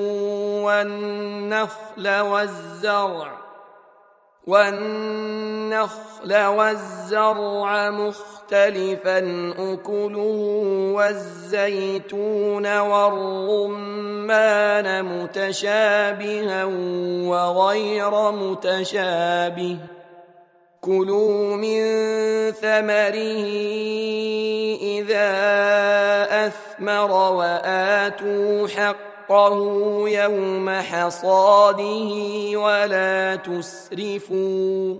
والنخل والزرع مختلفا أكله والزيتون والرمان متشابها وغير متشابه كلوا من ثمره إذا أثمر وآتوا حقه يوم حصاده ولا تسرفوا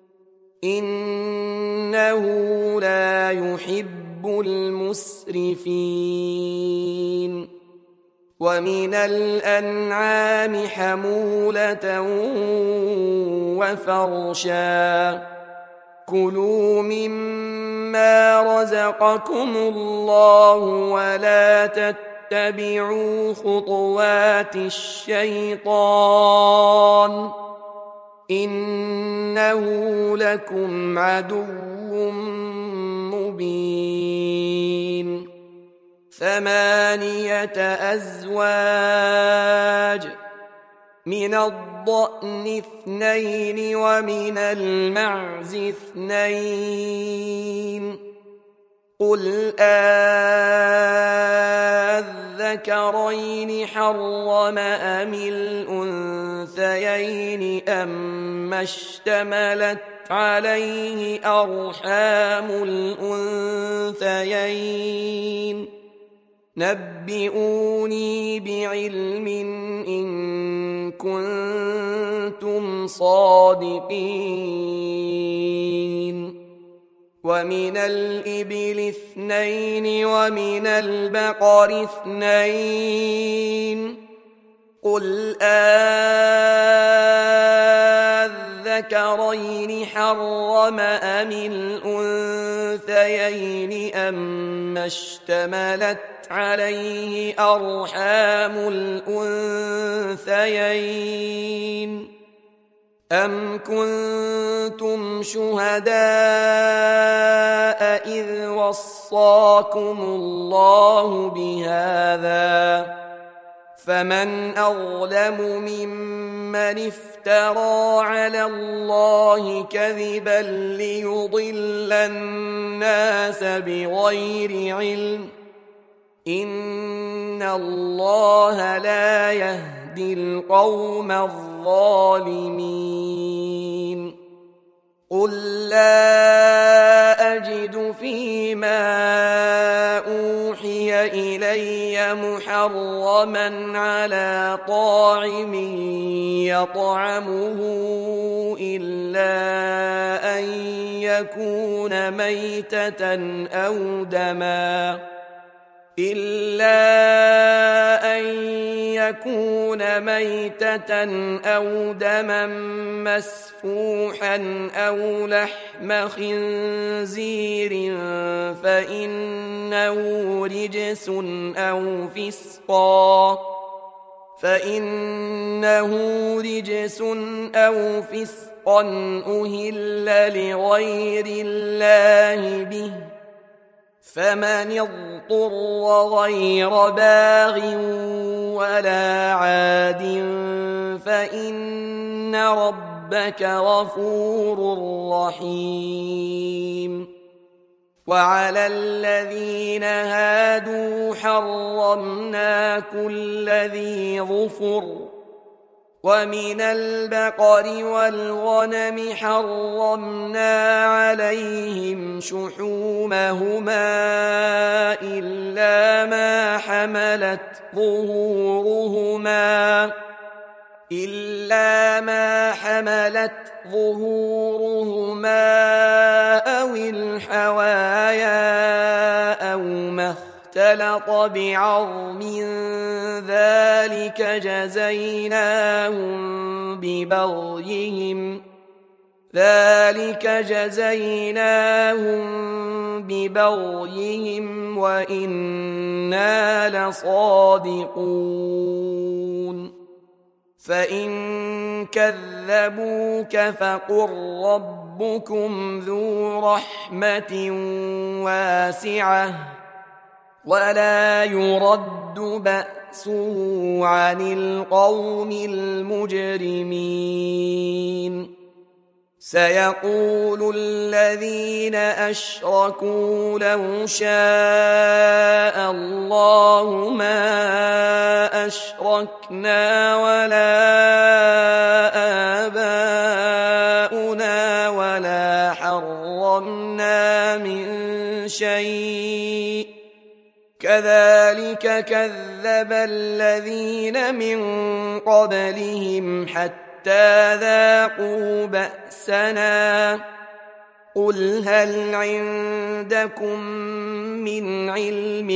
إنه لا يحب المسرفين ومن الأنعام حمولة وفرشا كلوا مما رزقكم الله ولا تتبعوا خطوات الشيطان إنه لكم عدو مبين 8 أزواج من الضأن 2 ومن المعز 2 قل أذكرين حرم أم الأنثيين أما اشتملت عليه أرحام الأنثيين نبئوني بعلم إن كنتم صادقين ومن الإبل 2 ومن البقر 2 قل أذكرين حرم أم الأنثيين أما اشتملت عليه أرحام الأنثيين أم كنتم شهداء إذ وصاكم الله بهذا فمن أظلم ممن افترى على الله كذبا ليضل الناس بغير علم إن الله لا يهدي القوم الظالمين قل لا أجد فيما أوحي إلي محرما على طاعم يطعمه إلا أن يكون ميتة أو دما مسفوحا أو لحم خنزير فإنه رجس أو فسقا أهل لغير الله به فمن اضطر غير باغ ولا عاد فإن ربك غفور رحيم وعلى الذين هادوا حرمنا كل ذي ظفر ومن البقر والغنم حرمنا عليهم شحومهما إلا ما حملت ظهورهما أو الحوايا أو ما اختلط بعظم ذلك جزيناهم ببغيهم وإنا لصادقون فإن كذبوك فقل ربكم ذو رحمة واسعة ولا يرد بأسه عن القوم المجرمين سيقول الذين أشركوا لو شاء الله ما أشركنا ولا آباؤنا ولا حرمنا من شيء كذلك كذب الذين من قبلهم حتى ذاقوا بأسنا قل هل عندكم من علم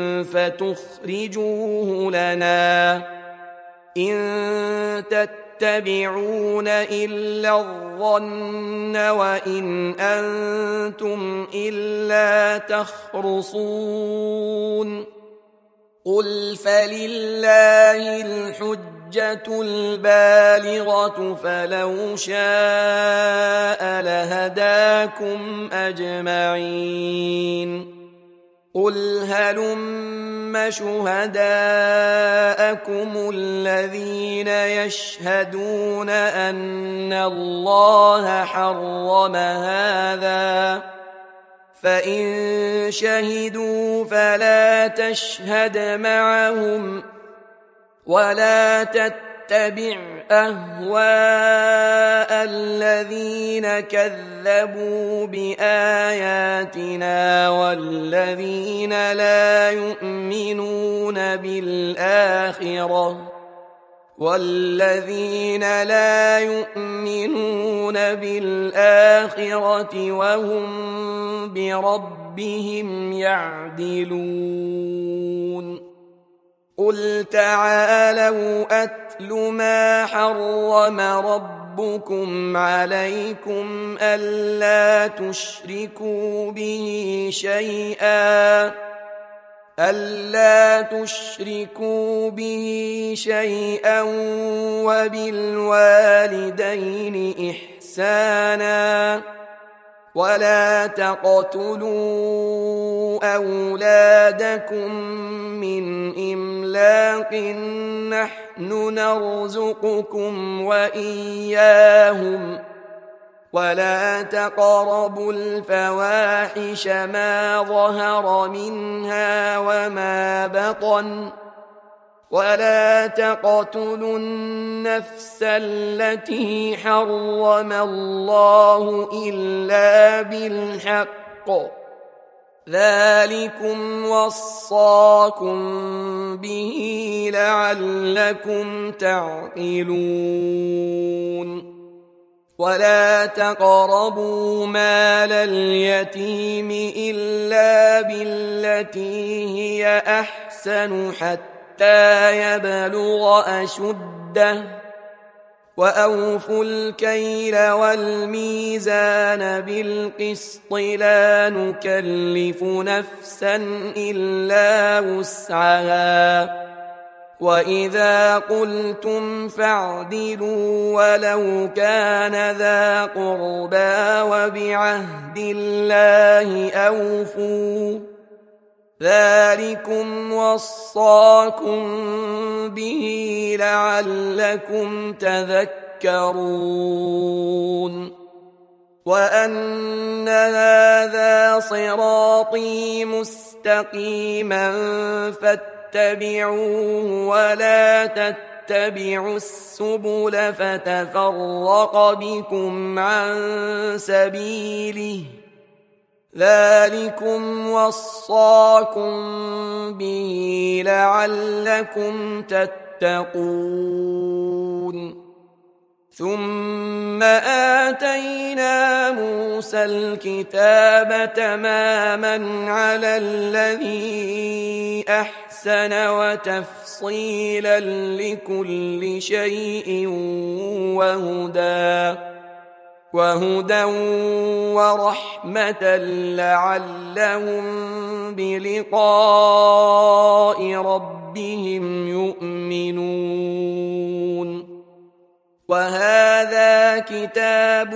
فتخرجوه لنا إن تتبعون إلا الظن وإن أنتم إلا تخرصون قل فلله الحجة البالغة فلو شاء لهداكم أجمعين قل هلم شهداءكم الذين يشهدون أن الله حرم هذا فإن شهدوا فلا تشهد معهم ولا تتبع أهواء الذين كذبوا بآياتنا والذين لا يؤمنون بالآخرة وهم بربهم يعدلون قل تعالوا أتل ما حرم ربكم عليكم ألا تشركوا به شيئا ألا تشركوا به شيئا وبالوالدين إحسانا ولا تقتلوا أولادكم من إملاق نحن نرزقكم وإياهم ولا تقربوا الفواحش ما ظهر منها وما بطن ولا تقتلوا النفس التي حرم الله إلا بالحق ذلكم وصاكم به لعلكم تعقلون ولا تقربوا مال اليتيم إلا بالتي هي أحسن حتى يبلغ أشده وأوفوا الكيل والميزان بالقسط لا نكلف نفسا إلا وسعها وإذا قلتم فاعدلوا ولو كان ذا قربى وبعهد الله أوفوا ذلكم وصاكم به لعلكم تذكرون وأن هذا صراطي مستقيما فاتبعوه ولا تتبعوا السبل فتفرق بكم عن سبيله ذلكم وصاكم به لعلكم تتقون ثم آتينا موسى الكتاب تماما على الذي أحسن وتفصيلا لكل شيء وهدى ورحمة لعلهم بلقاء ربهم يؤمنون وهذا كتاب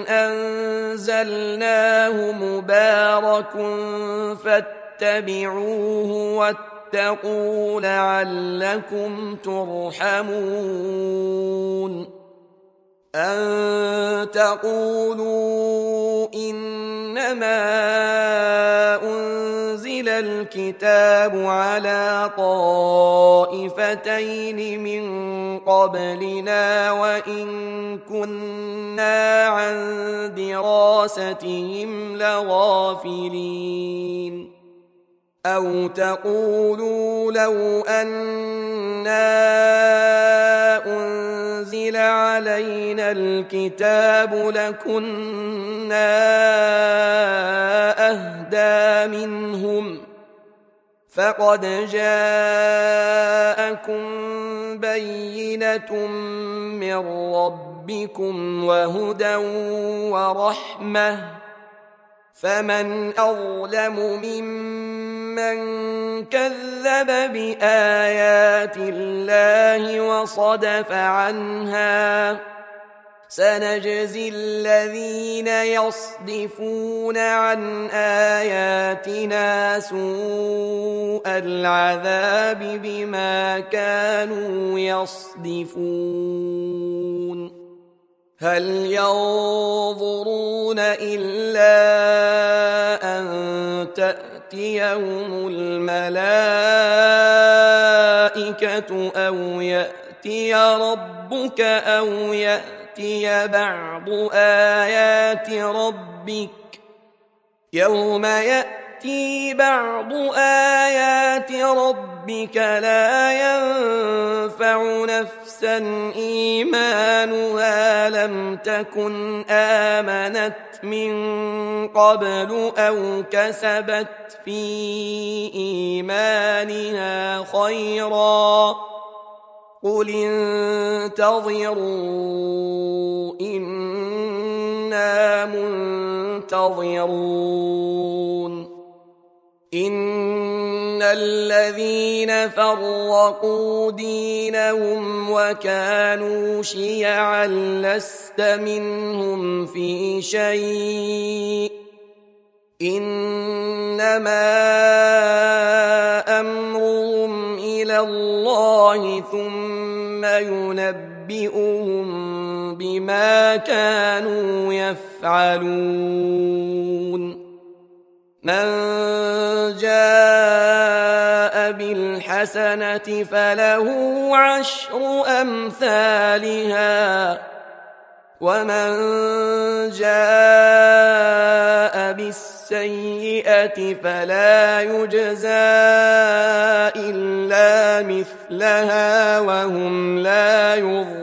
أنزلناه مبارك فاتبعوه واتقوا لعلكم ترحمون أن تقولوا إنما أنزل الكتاب على طائفتين من قبلنا وإن كنا عن دراستهم لغافلين أو تقولوا لو أنا أنزل علينا الكتاب لكنا أهدى منهم فقد جاءكم بينة من ربكم وهدى ورحمة فمن أظلم ممن كذب بآيات الله وصدف عنها سنجزي الذين يصدفون عن آياتنا سوء العذاب بما كانوا يصدفون هل ينظرون إلا أن تأتيهم الملائكة أو يأتي ربك أو يأتي بعض آيات ربك يوم يأتي بعض آيات ربك لا ينفع نفسا إيمانها لم تكن آمنت من قبل أو كسبت في إيمانها خيرا قل انتظروا إنا منتظرون إن الذين فرقوا دينهم وكانوا شيعا لست منهم في شيء إنما أمرهم إلى الله ثم ينبئهم بما كانوا يفعلون من جاء بالحسنة فله 10 أمثالها ومن جاء بالسيئة فلا يجزى إلا مثلها وهم لا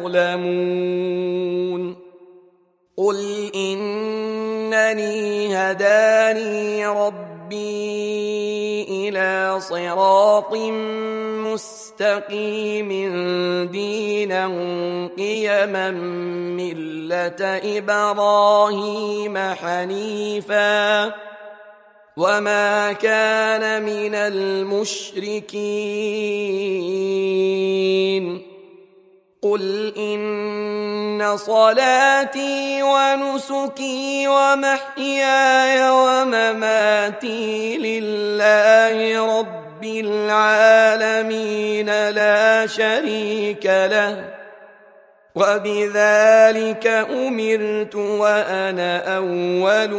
يظلمون قل إنني هداني ربي إلى صراط مستقيم دينا قيما ملة إبراهيم حنيفا وما كان من المشركين قل إن صلاتي ونسكي ومحياي ومماتي لله رب العالمين لا شريك له وبذلك أمرت وأنا أول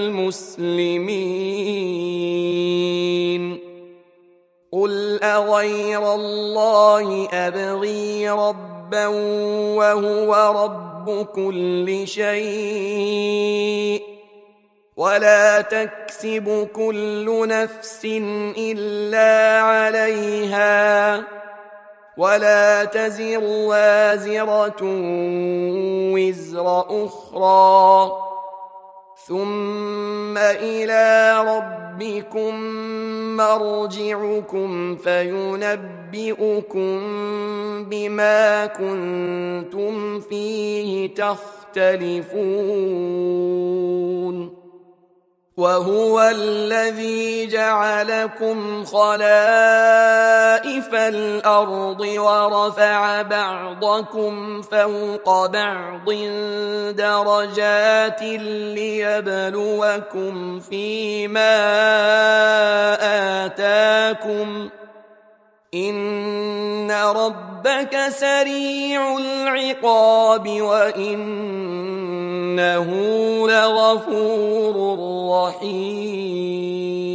المسلمين قل أغير الله أبغي ربا وهو رب كل شيء ولا تكسب كل نفس إلا عليها ولا تزر وازرة وزر أخرى ثم إلى ربكم مرجعكم فينبئكم بما كنتم فيه تختلفون وهو الذي جعلكم خلائف الأرض ورفع بعضكم فوق بعض درجات ليبلوكم فيما آتاكم إن ربك سريع العقاب وإنه لغفور رحيم